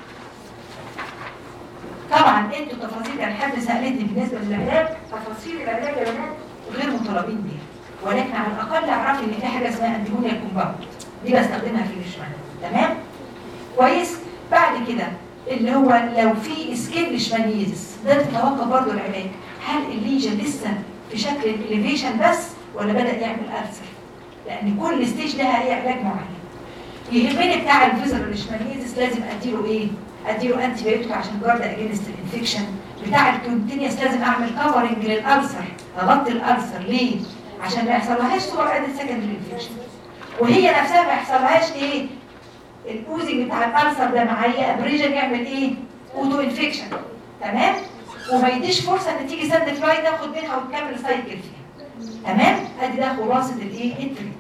طبعا انتوا تفاصيل، يعني حد سالتني بالنسبه للعلاج، تفاصيل العلاج يا بنات غير مطالبين بيها، ولكن على الاقل اعرفي ان في حاجه اسمها انتيمونيا كومباوند، دي بستخدمها في الليشمانيا. تمام؟ كويس؟ بعد كده اللي هو لو في سكين ليشمانيزيس، ده تتوقع برضه العلاج. هل الليجن لسه في شكل الاليفيشن بس ولا بدا يعمل ألسر؟ لان كل ستيج لها ايه علاج معين. يهمني بتاع الفيزرال ليشمانيزيس لازم اديله ايه؟ اديله انتي بايوتيك عشان جارد اجينست الانفكشن. بتاع الكونتينيوس لازم اعمل كفرنج للألسر، اغطي الألسر. ليه؟ عشان ما يحصلهاش سوبر ادد سكندري انفكشن، وهي نفسها ما يحصلهاش ايه؟ الاوزنج بتاع الألسر ده معايا ابريجن يعمل ايه؟ اوتو انفكشن. تمام؟ وما يديش فرصه ان تيجي ساند فلاي تاخد منها وتكمل سايكل فيها. تمام؟ ادي ده خلاصه الايه؟ التريتمنت.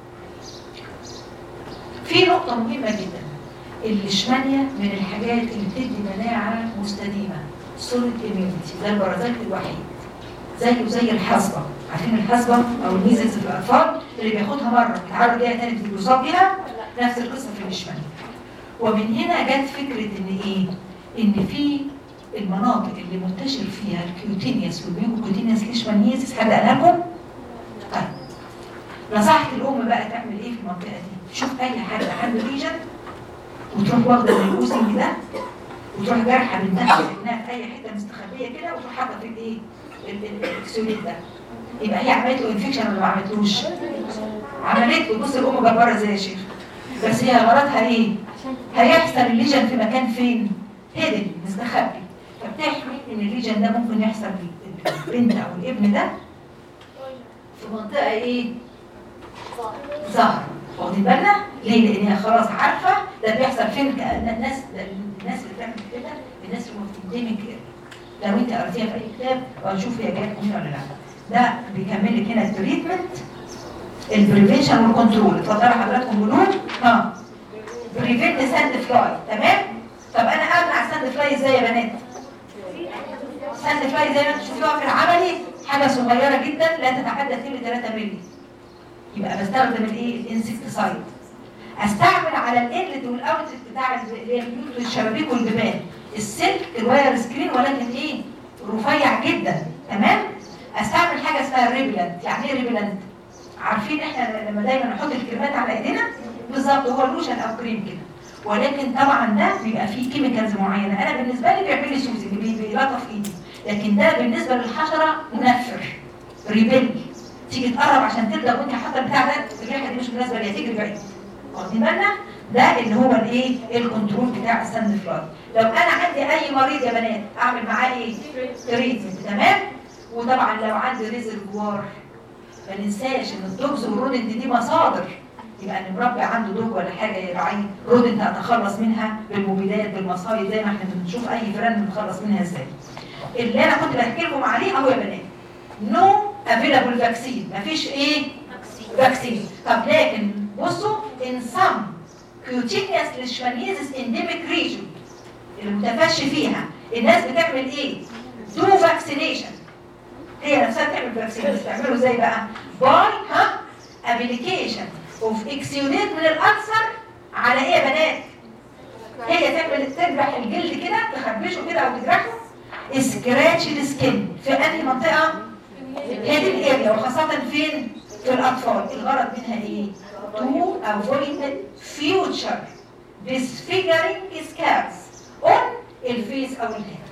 في نقطه مهمه جدا، الليشمانيا من الحاجات اللي بتدي مناعه مستديمه، سوليد اميونيتي، ده البرازيت الوحيد زيه زي الحصبه. عارفين الحصبه او الميزلز في الاطفال اللي بياخدها مره بيتعرض ليها تاني بيصاب بيها، نفس القصه في الليشمانيا. ومن هنا جت فكره ان ايه؟ ان في المناطق اللي منتشر فيها الكيوتينيوس والميوكوتينيوس ليشمانيزيس، حد قالها لكم؟ طيب نصحت الام بقى تعمل ايه في المنطقه دي؟ تشوف اي حد عنده ليجن وتروح واخده من الاوزنج ده وتروح جارحه بنتها في اي حته مستخبيه كده وتروح حاطه في الايه؟ الاكسوليت ده. يبقى هي عملت له انفكشن ولا ما عملتلوش؟ عملت له. بص الام جباره ازاي يا شيخ، بس هي غرضها ايه؟ هيحصل الليجن في مكان فين؟ هيدن مستخبي، فبتحمي ان الليجن ده ممكن يحصل للبنت او الابن ده في منطقه ايه؟ ظهر. واخدين بالنا؟ ليه؟ لان هي خلاص عارفه ده بيحصل فين. الناس اللي بتعمل كده الناس المفتدين كده، لو انت قريتيها في اي كتاب وهنشوف هي جايه منين ولا لا. ده بيكمل لك هنا التريتمنت، البريفنشن والكنترول. اتفضلوا حضراتكم قولوا بريفنت ساند فلاي. تمام؟ طب انا امنع الساند فلاي ازاي يا بنات؟ ساند فلاي زي ما انتم شفتوها في العملي حاجه صغيره جدا لا تتعدى 2 ل 3 مللي. يبقى بستخدم الايه؟ الانسكتسايد. استعمل على الانلت والاوتلت بتاع اللي هي البيوت والشبابيك والبيبان السلك الواير سكرين، ولكن ايه؟ رفيع جدا. تمام؟ استعمل حاجه اسمها ريبلنت. يعني ايه ريبلنت؟ عارفين احنا لما دايما نحط الكريمات على ايدينا بالظبط، هو لوشن او كريم كده، ولكن طبعا ده بيبقى فيه كيميكالز معينه. انا بالنسبه لي بيعمل لي سوزي بيلطف ايدي، لكن ده بالنسبه للحشره منفر ريبل. تيجي تقرب عشان تبدا وانت حاطه البتاع ده الريحه دي مش مناسبه ليها تجري بعيد. واخدين بالنا؟ ده اللي هو الايه؟ الكنترول بتاع الساند فلاي. لو انا عندي اي مريض يا بنات اعمل معاه ايه؟ تريتمنت. تمام؟ وطبعا لو عندي ريزرفوار ما ننساش ان الدوجز والرودنت دي مصادر، يبقى ان مربي عنده دوج ولا حاجه يراعيه رودنت اتخلص منها بالمبيدات بالمصايد زي ما احنا بنشوف اي فئران بنتخلص منها ازاي. اللي انا كنت بحكي لكم عليه اهو يا بنات، نو افيلابل فاكسين، مفيش ايه؟ فاكسين. طب لكن بصوا ان سم كيوتينيوس ليشمانيزيس انديميك ريجن المتفشي فيها الناس بتعمل ايه؟ دو فاكسينيشن. هي نفسها بتعمل فاكسين، بس تعمله ازاي بقى؟ باي ابليكيشن اوف اكسيوديت من الالسر على ايه يا بنات؟ هي تعمل تذبح الجلد كده تخربشه كده او تجرحه، سكراتش السكين في انهي منطقه؟ هي دي الاريا، وخاصه فين؟ في الاطفال. الغرض منها ايه؟ to avoid future disfiguring scars on الفيس او الهيد.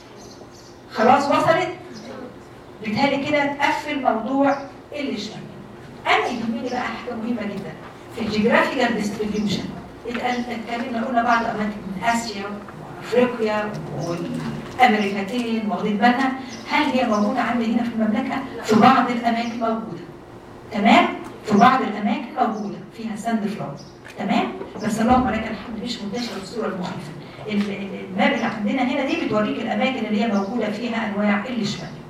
خلاص وصلت؟ بالتالي كده تقفل موضوع الليشمانيا. انا يهمني بقى حاجه مهمه جدا في الجيوغرافيكال ديستريبيوشن. اتكلمنا قلنا بعض اماكن من اسيا وافريقيا والامريكتين، واخدين بالنا؟ هل هي موجوده عندي هنا في المملكه؟ في بعض الاماكن موجوده. تمام؟ في بعض الاماكن موجوده فيها ساند فلاي. تمام؟ بس اللهم لك الحمد مش منتشره بالصوره المخيفه. الماب اللي عندنا هنا دي بتوريك الاماكن اللي هي موجوده فيها انواع الليشمانيا.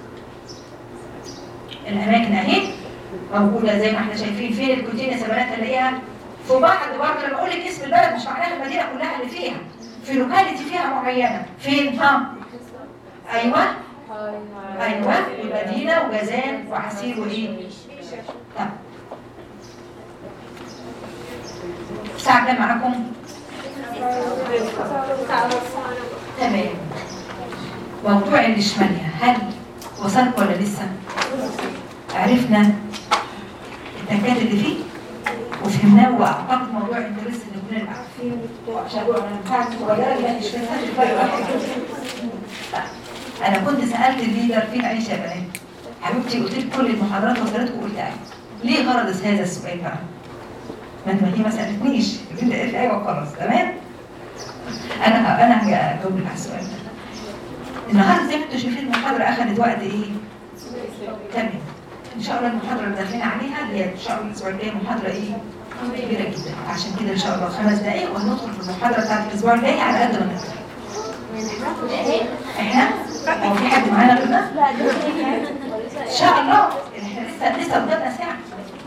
الاماكن اهي موجوده زي ما احنا شايفين. فين الكوتينيا سبانات هنلاقيها في بعض. برضه لما اقول لك اسم البلد مش معناها المدينه كلها اللي فيها، في لوكاليتي فيها معينه. فين؟ ايوه المدينه وجازان وعسير وايه؟ طب الساعه كام معاكم؟ تمام. موضوع الليشمانيا هل وصلت ولا لسه؟ عرفنا التكات اللي فيه وفهمناه، واعتقد موضوع انترست اللي كنا عارفين عشان انا بتاعت صغيره اللي مش انا كنت سالت الليدر فين عايشه يا بنات حبيبتي، قلت لك كل المحاضرات وصلتكم وقلت ايوه. ليه غرض هذا السؤال بقى؟ ما هي ما سالتنيش، انت قلت ايوه وخلاص. تمام؟ انا هجاوب لك على السؤال ده. النهارده زي ما انتم شايفين المحاضره اخذت وقت ايه؟ تمام. ان شاء الله المحاضره اللي داخلين عليها اللي هي ان شاء الله الاسبوع الجاي محاضره ايه؟ كبيره جدا، عشان كده ان شاء الله 5 دقائق وهندخل في المحاضره بتاعت الاسبوع الجاي على قد ما نقدر. احنا هو في حد معانا غيرنا؟ ان شاء الله احنا لسه قدامنا ساعه.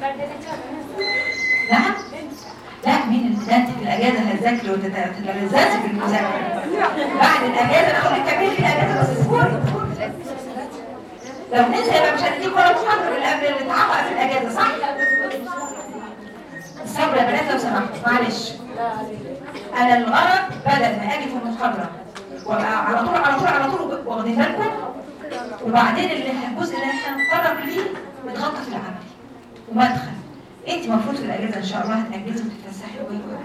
نعم؟ لا مين ده انت في الاجازه هتذاكري وتتلذذي في المذاكره. بعد الاجازه انا اقول لك كملي في الاجازه بس اسبوعي. لو ننسى يبقى مش هنديك ولا محاضره اللي قبل اللي اتعمل في الاجازه صح؟ الصبر يا بنات لو سمحتوا معلش. انا الغرض بدل ما اجي في المحاضره وابقى على طول واخدين بالكم وبعدين الجزء اللي احنا هنقرب ليه متغطى في العملي ومدخل. انت المفروض في الاجازه ان شاء الله هتاجزي وتتفسحي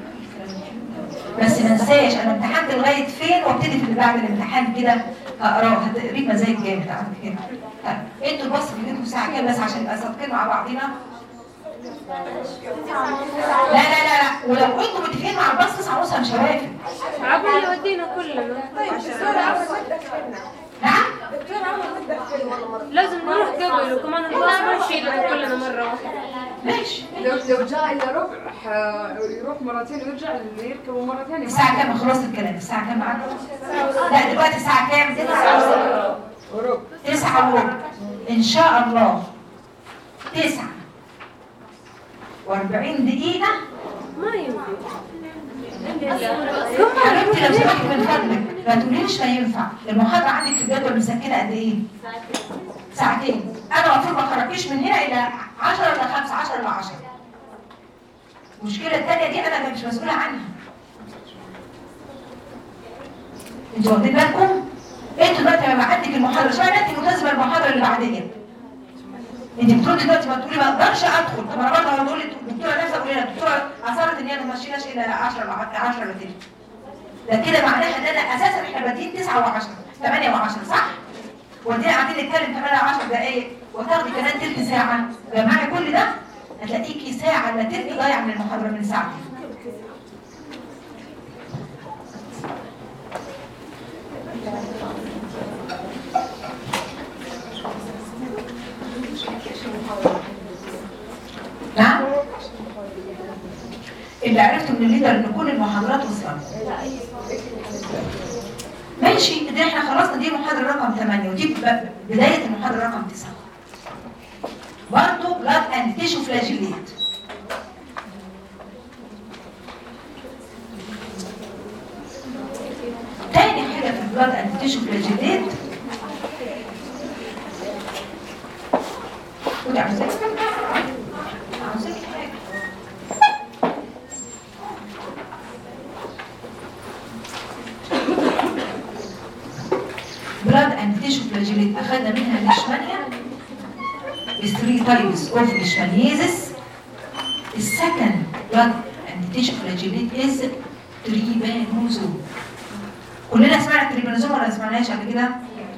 بس ما انساش انا امتحنت لغايه فين وابتدي في اللي بعد الامتحان كده هقراه هتقريك مزاج جامد على كده. انتوا البص بيجيبوا ساعه كام بس عشان نبقى صادقين مع بعضينا. لا ولو انتوا متفقين مع الباص 9:30 مش هوافق. عبد يودينا كلنا. طيب دكتور عمرو مدخلنا. نعم؟ دكتور عمرو مدخلنا. لازم نروح قبل وكمان الباص ما يشيلنا كلنا مرة واحدة. ماشي. لو جاء إلا ربع راح يروح مرتين ويرجع يركبوا مرة ثانية. الساعة كام خلاص الكلام؟ الساعة كام معاكم؟ لا دلوقتي الساعة كام؟ 9:15 إن شاء الله 49 دقيقة. ما ينفع. حبيبتي لو سمحت من فضلك ما تقوليش ما ينفع. المحاضرة عندك في الجدول مسكنة قد إيه؟ ساعتين. أنا المفروض ما أخرجكيش من هنا إلى 10 إلى 5 10 إلى 10. المشكلة الثانية دي أنا مش مسؤولة عنها. انتوا واخدين بالكم؟ انتوا دلوقتي لما عندك المحاضرة شوية انت ملتزمة المحاضرة اللي بعدين. انت بتردي دلوقتي ما تقولي ما اقدرش ادخل، طب انا برضه هقول للدكتورة نفسها تقول لها الدكتورة اصرت ان هي ما تمشيناش الى 10 الا تلت. ده كده معناها ان انا اساسا احنا بادئين 9 و10 8 و10 صح؟ ودينا قاعدين نتكلم 8 10 دقايق وتاخدي كمان تلت ساعة، جمعي كل ده هتلاقيكي ساعة الا تلت ضايعة من المحاضرة من ساعتين. نعم؟ اللي عرفته من الليدر ان كل المحاضرات وصلت. ماشي ده احنا خلصنا دي محاضرة رقم 8 ودي بداية المحاضرة رقم 9. برضه بلاد اند تيشو فلاجيليت. تاني حاجة في البلاد اند تيشو فلاجيليت ودي عاوزاك حاجة. بلاد اند تيشو فلاجيليت اخذنا منها الليشمانيا 3 تايبس اوف ليشمانيزس. السكند بلاد اند تيشو فلاجيليت از تريبانوزوم. كلنا سمعنا التريبانوزوم ولا ما سمعناش قبل كده؟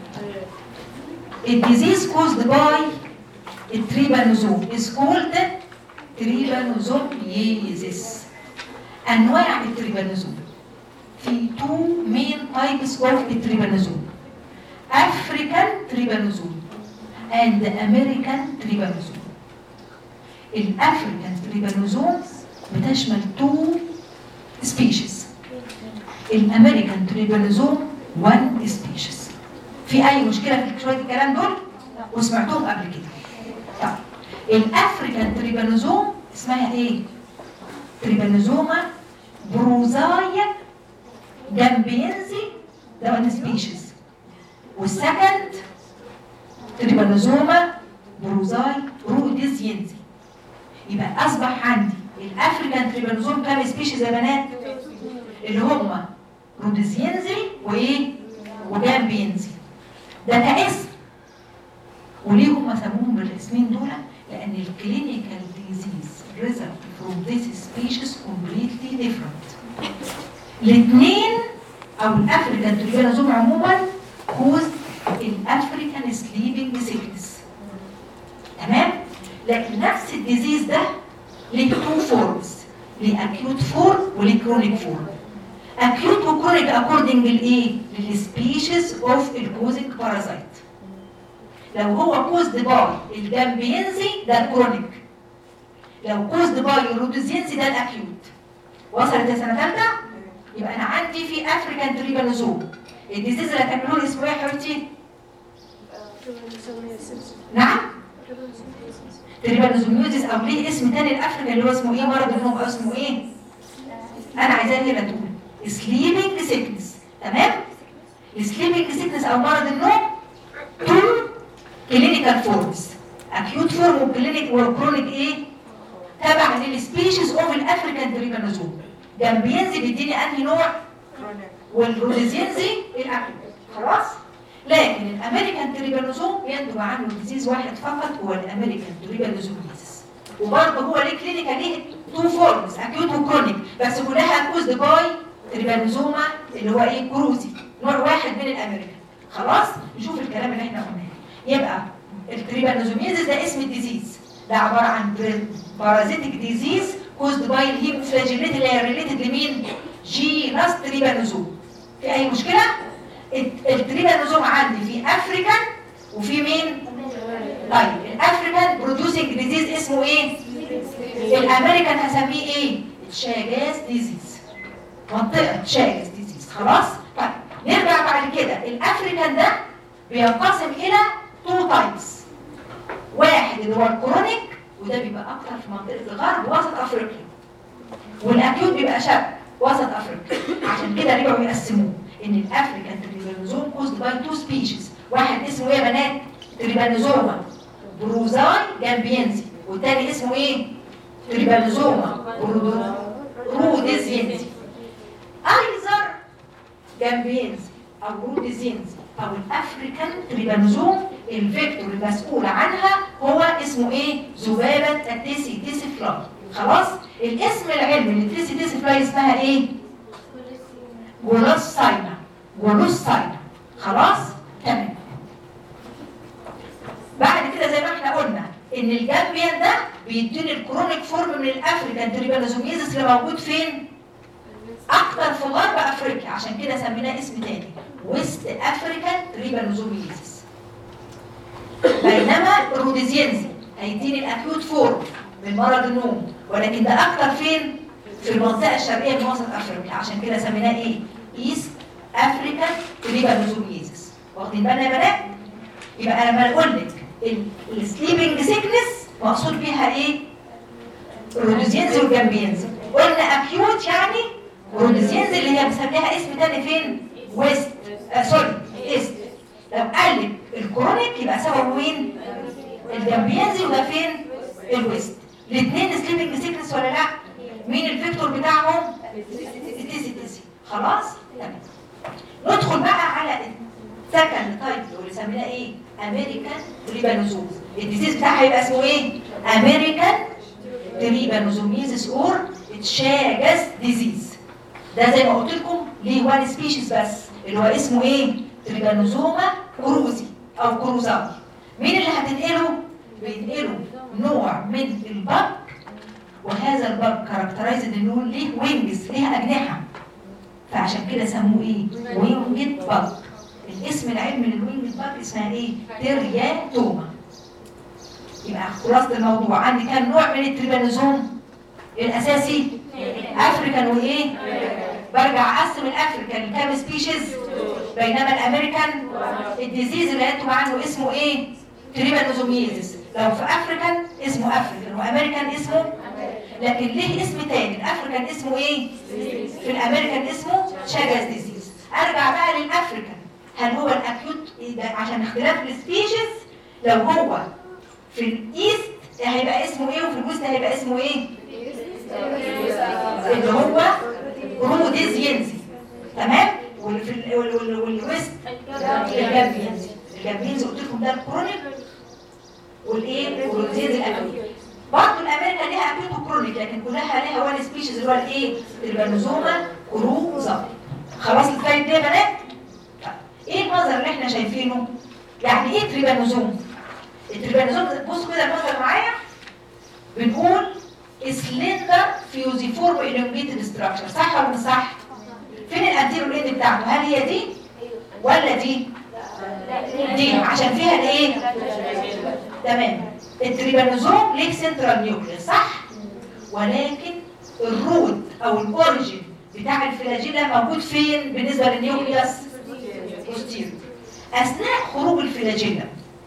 الديزيز كوزد باي التريبانوزوم is called تريبانوزوميزيس. انواع التريبانوزوم في 2 main types of التريبانوزوم: African تريبانوزوم and American تريبانوزوم. الافريكان تريبانوزوم بتشمل 2 species. الامريكان تريبانوزوم 1 species. في اي مشكله في شويه الكلام دول وسمعتهم قبل كده؟ طيب الافريكان تريبانوزوم اسمها ايه؟ تريبانوزوما بروزاي جامبينزي ده 1 سبيشيز. والسكند تريبانوزوما بروزاي روديزينزي. يبقى اصبح عندي الافريكان تريبانوزوم كام سبيشيز يا بنات؟ اللي هم روديزينزي وايه؟ وجامبينزي. ده كاسم وليه هم سموهم بالاسمين دول؟ لان الكلينيكال ديزيز ريزلت فروم ذيس سبيشيز كومبليتلي ديفرنت. الاثنين او الافريكان تريبانوزوم عموما كوز الافريكان سليبنج سيكنس. تمام؟ لكن نفس الديزيز ده ليه 2 فورمز، ليه اكيوت فورم وليه كرونيك فورم. اكيوت وكرونيك اكوردنج لايه؟ للسبيشيز اوف الكوزنج بارازايت. لو هو كوزد باي الجامبينزي ده الكرونيك، لو كوزد باي الروديزينزي ده الاكيوت. وصلت يا سنه ثالثه؟ يبقى انا عندي في افريكان تريبانوزوم الديزيز اللي هتعملوه اسمه ايه يا حبيبتي؟ نعم تريبانوزوميوزيس، او ليه اسم تاني الافريكا اللي هو اسمه ايه، مرض النوم، او اسمه ايه؟ انا عايزاه هنا تقول سليبنج سيكنس. تمام؟ السليبنج سيكنس او مرض النوم تو كلينيكال فورمز، اكيوت فورم وكلينيك وكرونيك ايه؟ تبع للسبيشيز اوف الافريكان تريبانوزوم. جامبينزي بيديني انهي نوع؟ والروديزينزي الاكيوت. خلاص؟ لكن الامريكان تريبانوزوم ينتج عنه ديزيز واحد فقط، هو الامريكان تريبانوزوميزيس. وبرضه هو ليه كلينيكال ليه تو فورمز اكيوت وكرونيك، بس كلها كوزد باي تريبانوزوما اللي هو ايه؟ كروزي، نوع واحد من الامريكان. خلاص؟ نشوف الكلام اللي احنا قلناه. يبقى التريبانوزوميزيس ده اسم الديزيز، ده عباره عن بارازيتيك ديزيز كوزد باي الهيموفلاجيليت اللي هي ريليتد لمين؟ جينس تريبانوزوم. في اي مشكله؟ التريبانوزوم عندي في افريكان وفي مين؟ طيب الافريكان بروديوسنج ديزيز اسمه ايه؟ الامريكان هسميه ايه؟ تشاجاز ديزيز، منطقه تشاجاز ديزيز. خلاص؟ طيب نرجع بعد كده. الافريكان ده بينقسم الى تو تايبس، واحد اللي هو الكرونيك وده بيبقى اكتر في منطقه الغرب وسط افريقيا، والاكيوت بيبقى شرق وسط افريقيا. عشان كده رجعوا يقسموه ان الافريكان تريبانوزوم كوزد باي تو سبيشيز، واحد اسمه ايه يا بنات؟ تريبانوزوما بروزاي جامبينزي، والتاني اسمه ايه؟ تريبانوزوما روديزينزي. ايزر جامبينزي او روديزينزي او الافريكان تريبانوزوم الفيكتور المسؤول عنها هو اسمه ايه؟ ذبابه التيسي تيسي فلاي. خلاص؟ الاسم العلمي للتيسي تيسي فلاي اسمها ايه؟ جولوساينا. جولوساينا. خلاص؟ تمام. بعد كده زي ما احنا قلنا ان الجامبيان ده بيديني الكرونيك فورم من الافريكان تريبانوزوميزيس اللي موجود فين؟ اكتر في غرب افريقيا، عشان كده سميناه اسم تاني ويست افريكان تريبانوزوميزيس. بينما الروديزينزي هيديني الاكيوت فورم من مرض النوم، ولكن ده اكتر فين؟ في المنطقه الشرقيه من وسط افريقيا، عشان كده سميناه ايه؟ ايست افريكان تريبانوزوميزيس. واخدين بالنا يا بنات؟ يبقى لما اقول لك السليبنج سيكنس مقصود بيها ايه؟ الروديزينزي والجامبينزي. قلنا اكيوت يعني الروديزينزي اللي هي بنسميها اسم تاني فين؟ ويست سوري ايست. لو قال لك الكرونيك يبقى سببه مين؟ الجامبينزي، وده فين؟ الويست. الاثنين سليبنج سيكنس ولا لا؟ مين الفيكتور بتاعهم؟ التيسي. خلاص؟ تمام. ندخل بقى على السكند تايب اللي سميناه ايه؟ امريكان تريبانوزوم. الديزيز بتاعها هيبقى اسمه ايه؟ امريكان تريبانوزوميزيس اور تشاجاز ديزيز. ده زي ما قلت لكم ليه وان سبيشيز بس اللي هو اسمه ايه؟ تريبانوزوما كروزي او كروزاوي. مين اللي هتنقله؟ بينقله نوع من البق، وهذا البق كاركترايزد انه ليه وينجز، ليها اجنحه، فعشان كده سموه ايه؟ وينجد بق. الاسم العلمي للوينجد بق اسمها ايه؟ ترياتوما. يبقى خلاصه الموضوع عندي كام نوع من التريبانوزوم؟ الاساسي افريكان وايه؟ برجع اقسم الافريكان لكام سبيشيز، بينما الامريكان الديزيز اللي هينتج عنه اسمه ايه؟ تريبانوزوميزيس. لو في افريكان اسمه افريكان وامريكان اسمه، لكن ليه اسم تاني؟ الافريكان اسمه ايه؟ في الامريكان اسمه تشاجاز ديزيز. ارجع بقى للافريكان، هل هو الاكيوت عشان اختلاف السبيشيز؟ لو هو في الايست هيبقى اسمه ايه وفي الويست هيبقى اسمه ايه؟ اللي هو روديزينزي. تمام؟ والويست الجامبينزي. الجامبينزي قلت لكم ده الكرونيك والايه؟ والروديزينزي الاكيوت. برضه الامريكان ليها اكيوت وكرونيك، لكن كلها ليها وان سبيشيز اللي هو الايه؟ التريبانوزوما كروزاوي. خلاص السلايد ده يا بنات؟ ايه المنظر اللي احنا شايفينه؟ يعني ايه تريبانوزوم؟ التريبانوزوم بصوا كده المنظر معايا، بنقول سلندر فيوزيفورم الونجيتد ستراكشر، صح ولا مش صح؟ فين الانتيريور اند بتاعته؟ هل هي دي ولا دي؟ دي عشان فيها الايه؟ تمام. التريبانوزوم ليه سنترال نيوكليس صح؟ ولكن الروت او الاوريجين بتاع الفلاجيلا موجود فين بالنسبه للنيوكليس؟ بوستيريور. اثناء خروج الفلاجيلا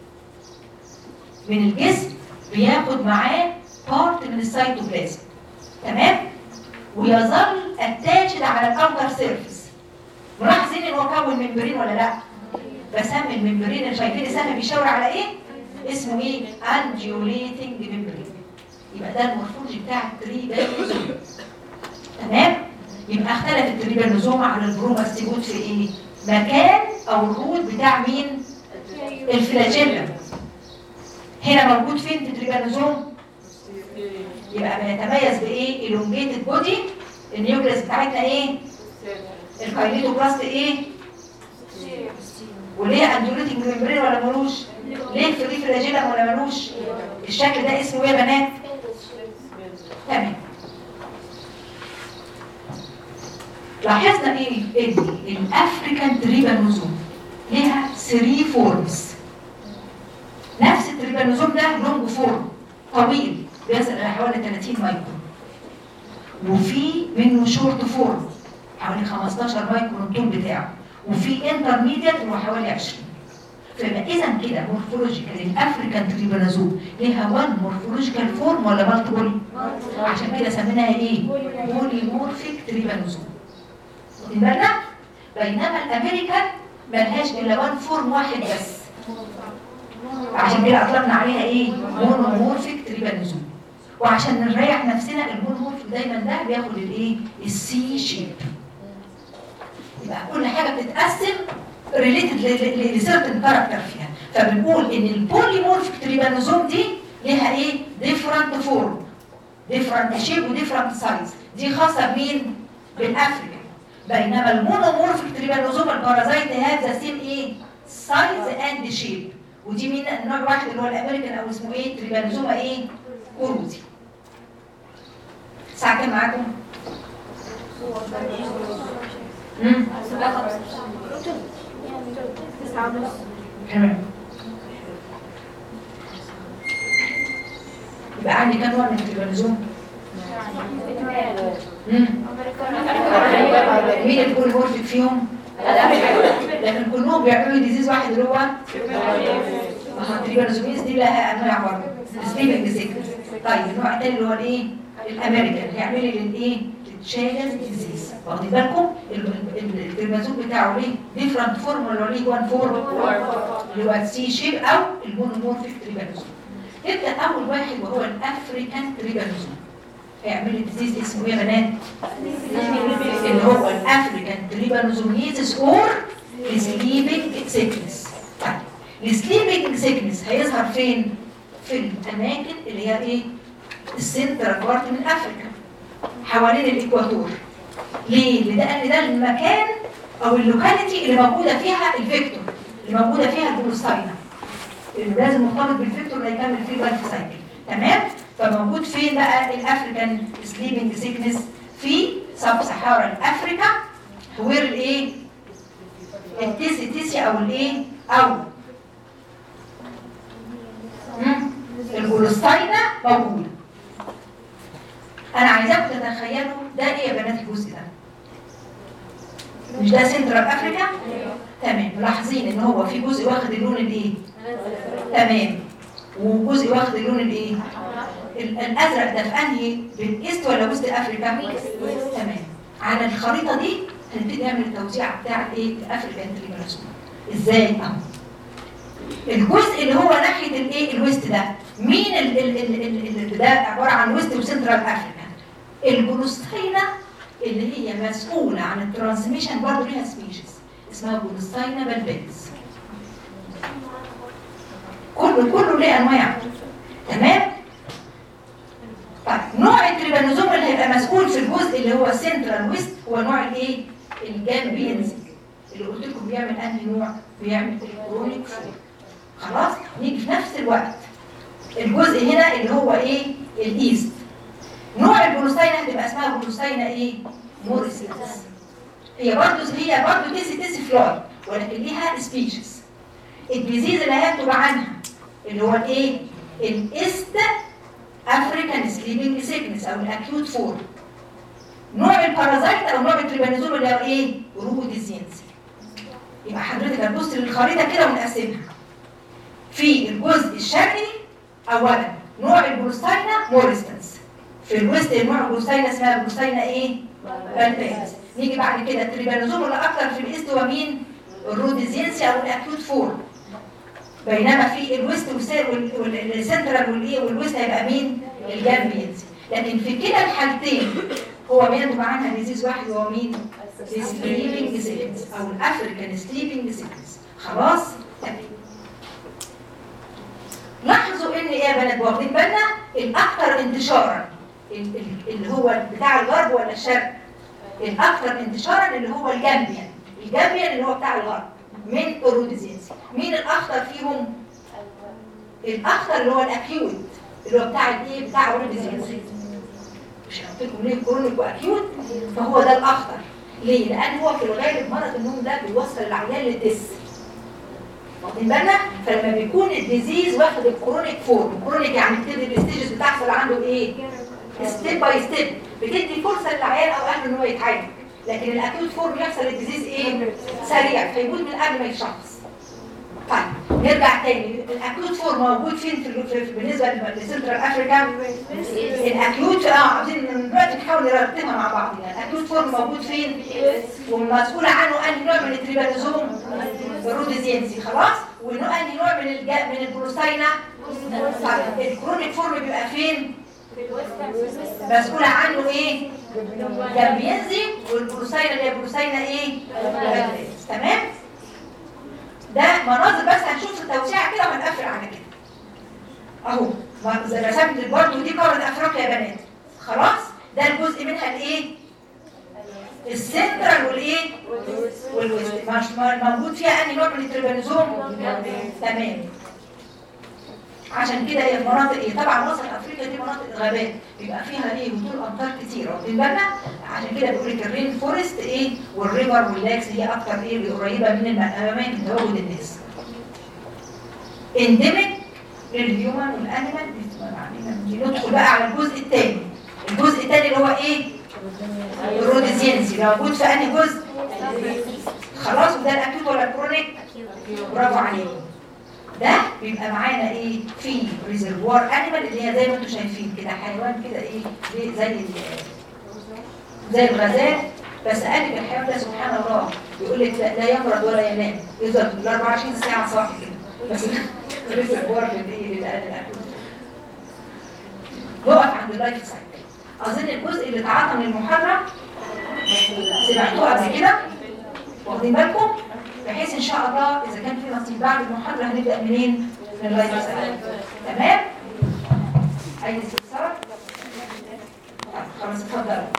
من الجسم بياخد معاه بارت من السيتوبلازم، تمام؟ ويظل اتاتشد على الاوتر سيرفيس. ملاحظين ان هو كون ممبرين ولا لا؟ بسمي الممبرين اللي شايفين السهم بيشاور على ايه؟ اسمه ايه؟ انديوليتنج ممبرين. يبقى ده المورفولوجي بتاع التريبانوزوم، تمام؟ يبقى اختلف التريبانوزوم على البروماستيجوت في ايه؟ مكان او الروت بتاع مين؟ الفلاجيلا. هنا موجود فين في التريبانوزوم؟ يبقى بيتميز بايه؟ elongated بودي. النيوكليس بتاعتنا ايه؟ الكاينيتوبلاست ايه؟ وليه انديوليتنج ممبرين ولا ملوش؟ ليه فري فلاجيلا ولا ملوش؟ الشكل ده اسمه ايه يا بنات؟ تمام. لاحظنا ايه؟ ان الافريكان تريبانوزوم ليها 3 فورمز. نفس التريبانوزوم ده لونج فورم طويل بيصل الى حوالي 30 مايكرون، وفي منه شورت فورم حوالي 15 مايكرون الطول بتاعه، وفي انترميديت هو حوالي 20. فيبقى اذا كده مورفولوجيكال الافريكان تريبانوزوم ليها 1 مورفولوجيكال فورم ولا مالتيبل؟ عشان كده سميناها ايه؟ بوليمورفيك تريبانوزوم. واخدين بالنا؟ بينما الامريكان ملهاش الا 1 فورم واحد بس، عشان كده اطلقنا عليها ايه؟ مونومورفيك تريبانوزوم. وعشان نريح نفسنا المونومورفيك دايما ده بياخد الايه؟ السي شيب. يبقى كل حاجه بتتقسم ريليتد لسيرتن كاركتر فيها. فبنقول ان البوليمورفيك تريبانوزوم دي ليها ايه؟ ديفرنت فورم، ديفرنت شيب وديفرنت سايز. دي خاصه بمين؟ بالافريكان. بينما المونومورفيك تريبانوزوم البارازايت هاف ذا سيم ايه؟ سايز اند شيب. ودي مين نوع واحد اللي هو الامريكان او اسمه ايه؟ تريبانوزوما ايه؟ كوروزي. الساعه كام معاكم؟ تمام. يبقى عندي كام نوع من التريبانوزوم؟ مين البوليمورفيك فيهم؟ لكن كلهم بيعملوا ديزيز واحد اللي هو التريبانوزوميز دي لها انواع برضه. سليبنج سيكنس. طيب النوع الثاني اللي هو الايه؟ الامريكان هيعمل لي للايه؟ للتشايلز ديزيز. واخدين بالكم؟ التريبانوزوم بتاعه ليه ديفرنت فورم ولا ليه 1 فورم؟ اللي هو السي شيب او المونومورفيك تريبانوزوم. يبدا اول واحد وهو الافريكان تريبانوزوم. هيعمل لي ديزيز اسمه ايه يا بنات؟ اللي هو الافريكان تريبانوزوميزيس اور سليبنج سيكنس. طيب السليبنج سيكنس هيظهر فين؟ في الاماكن اللي هي ايه؟ السنترال بارت من افريكا حوالين الاكواتور. ليه؟ لان ده المكان او اللوكاليتي اللي موجوده فيها الفيكتور، اللي موجوده فيها البروستاينا، اللي لازم مرتبط بالفيكتور اللي هيكمل فيه اللايف سايكل. تمام؟ فموجود فين بقى الافريكان سليبنج سيكنس؟ في سب سهارا افريكا، وير الايه؟ التيسي او الايه؟ او البروستاينا موجوده. انا عايزاكم تتخيلوا ده ايه يا بنات الجزء ده؟ مش ده سنترال افريكا؟ تمام. ملاحظين ان هو في جزء واخد اللون الايه؟ تمام. وجزء واخد اللون الايه؟ الازرق ده في انهي؟ بالايست ولا ويست افريكا؟ تمام. على الخريطه دي هنبتدي نعمل التوزيع بتاع ايه؟ الافريكان تريبانوزوم. ازاي؟ الجزء اللي هو ناحيه الايه؟ الويست ده مين؟ اللي ده عباره عن ويست وسنترال افريكا. البروستاينا اللي هي مسؤوله عن الترانسميشن برضه ليها سبيشيز اسمها بروستاينا بالبيلز. كله ليه انواع. تمام؟ طيب نوع التريبانوزوم اللي هيبقى مسؤول في الجزء اللي هو سنترال ويست هو نوع الايه؟ الجامبينز اللي قلت لكم بيعمل انهي نوع؟ بيعمل الكرونيك فور. خلاص؟ نيجي في نفس الوقت الجزء هنا اللي هو ايه؟ الايست. نوع البروستاينا هتبقى اسمها بروستاينا ايه؟ موريسيس. هي برضه تيسي فلاي ولكن ليها سبيشيز. الديزيز اللي هيكتب عنها اللي هو الايه؟ الايست افريكان سليبنج سيكنس او الاكيوت فورم. نوع البارازايت او نوع التريبانوزوم اللي هو ايه؟ روديزينسي. يبقى حضرتك هتبص للخريطه كده ونقسمها في الجزء الشرقي اولا نوع البروستاينا مورستنس، في الوسط نوع البروستاينا اسمها البروستاينا ايه؟ بالبيز. نيجي بعد كده التريبانوزوم اللي اكتر في الايست هو مين؟ الروديزينسي او الاكيوت فورم، بينما في الويست والسنترال والايه والويست هيبقى مين؟ الجامبينز. لكن في كلا الحالتين هو بينتج عنها ديزيز واحد وهو مين؟ السليبنج سيكنس او الافريكان سليبنج سيكنس. خلاص؟ تمام. لاحظوا ان ايه يا بنات واخدين بالنا الاكثر انتشارا اللي هو بتاع الغرب ولا الشرق؟ الاكثر انتشارا اللي هو الجامبيان، الجامبيان اللي هو بتاع الغرب من الروديزينسي. مين الاخطر فيهم؟ الاخطر اللي هو الاكيوت اللي هو بتاع الايه؟ بتاع الروديزينسي. مش قلت لكم ليه كرونيك واكيوت؟ فهو ده الاخطر. ليه؟ لان هو في الغالب مرض النوم ده بيوصل العيان للدس. واخدين بالنا؟ فلما بيكون الديزيز واخد الكرونيك فورم، الكرونيك يعني بتبتدي الستيجز بتحصل عنده ايه؟ ستيب باي ستيب، بتدي فرصه للعيان او اهله ان هو يتعالج. لكن الاكيوت فورم يحصل الديزيز ايه؟ سريع، فيموت من قبل ما يشخص. طيب نرجع تاني، الاكيوت فورم موجود فين بالنسبه لسنترال افريكا؟ الاكيوت عاوزين دلوقتي نحاول نرتبها مع بعض. يعني الاكيوت فورم موجود فين؟ والمسؤول عنه انهي نوع من التريبانوزوم؟ الروديزينسي. خلاص؟ وانهي نوع من البروستاينا؟ طيب الكرونيك فورم بيبقى فين؟ مسؤول عنه ايه؟ جامبينزي. والبروستاينا اللي هي بروستاينا ايه؟ تمام؟ ده مناظر بس هنشوف التوسيع كده وهنقفل على كده. اهو رسمت برضه دي قاره افريقيا يا بنات. خلاص؟ ده الجزء منها الايه؟ السنترال والايه؟ والويست. مش موجود فيها انهي نوع من التريبانوزوم؟ تمام. عشان كده هي المناطق ايه؟ طبعا وسط افريقيا دي مناطق غابات بيبقى فيها ايه؟ هطول امطار كتير. واخدين بالنا؟ عشان كده بيقول لك الرين فورست ايه؟ والريفر واللاكس هي اكتر ايه؟ قريبه من الاماكن تواجد الناس. انديميك للهيومن والانيمال. ندخل بقى على الجزء الثاني. الجزء الثاني اللي هو ايه؟ الروديزينسي. موجود في انهي جزء؟ خلاص. وده الاكيوت ولا الكرونيك؟ برافو عليكم. ده بيبقى معانا ايه؟ في ريزرفوار انيمال اللي هي زي ما انتم شايفين كده حيوان كده ايه؟ زي الغزال. بس قالك الحيوان ده سبحان الله بيقول لك لا يمرض ولا ينام، يفضل 24 ساعه صاحي كده. بس ريزرفوار للاكل. نقف عند اللايف سايكل. اظن الجزء اللي اتعاطى من المحاضره سمعتوه قبل كده. واخدين بالكم؟ بحيث ان شاء الله اذا كان في نصيب بعد المحاضره هنبدا منين؟ من اللايف سايكل. تمام؟ اي استفسار؟ خلاص اتفضلوا.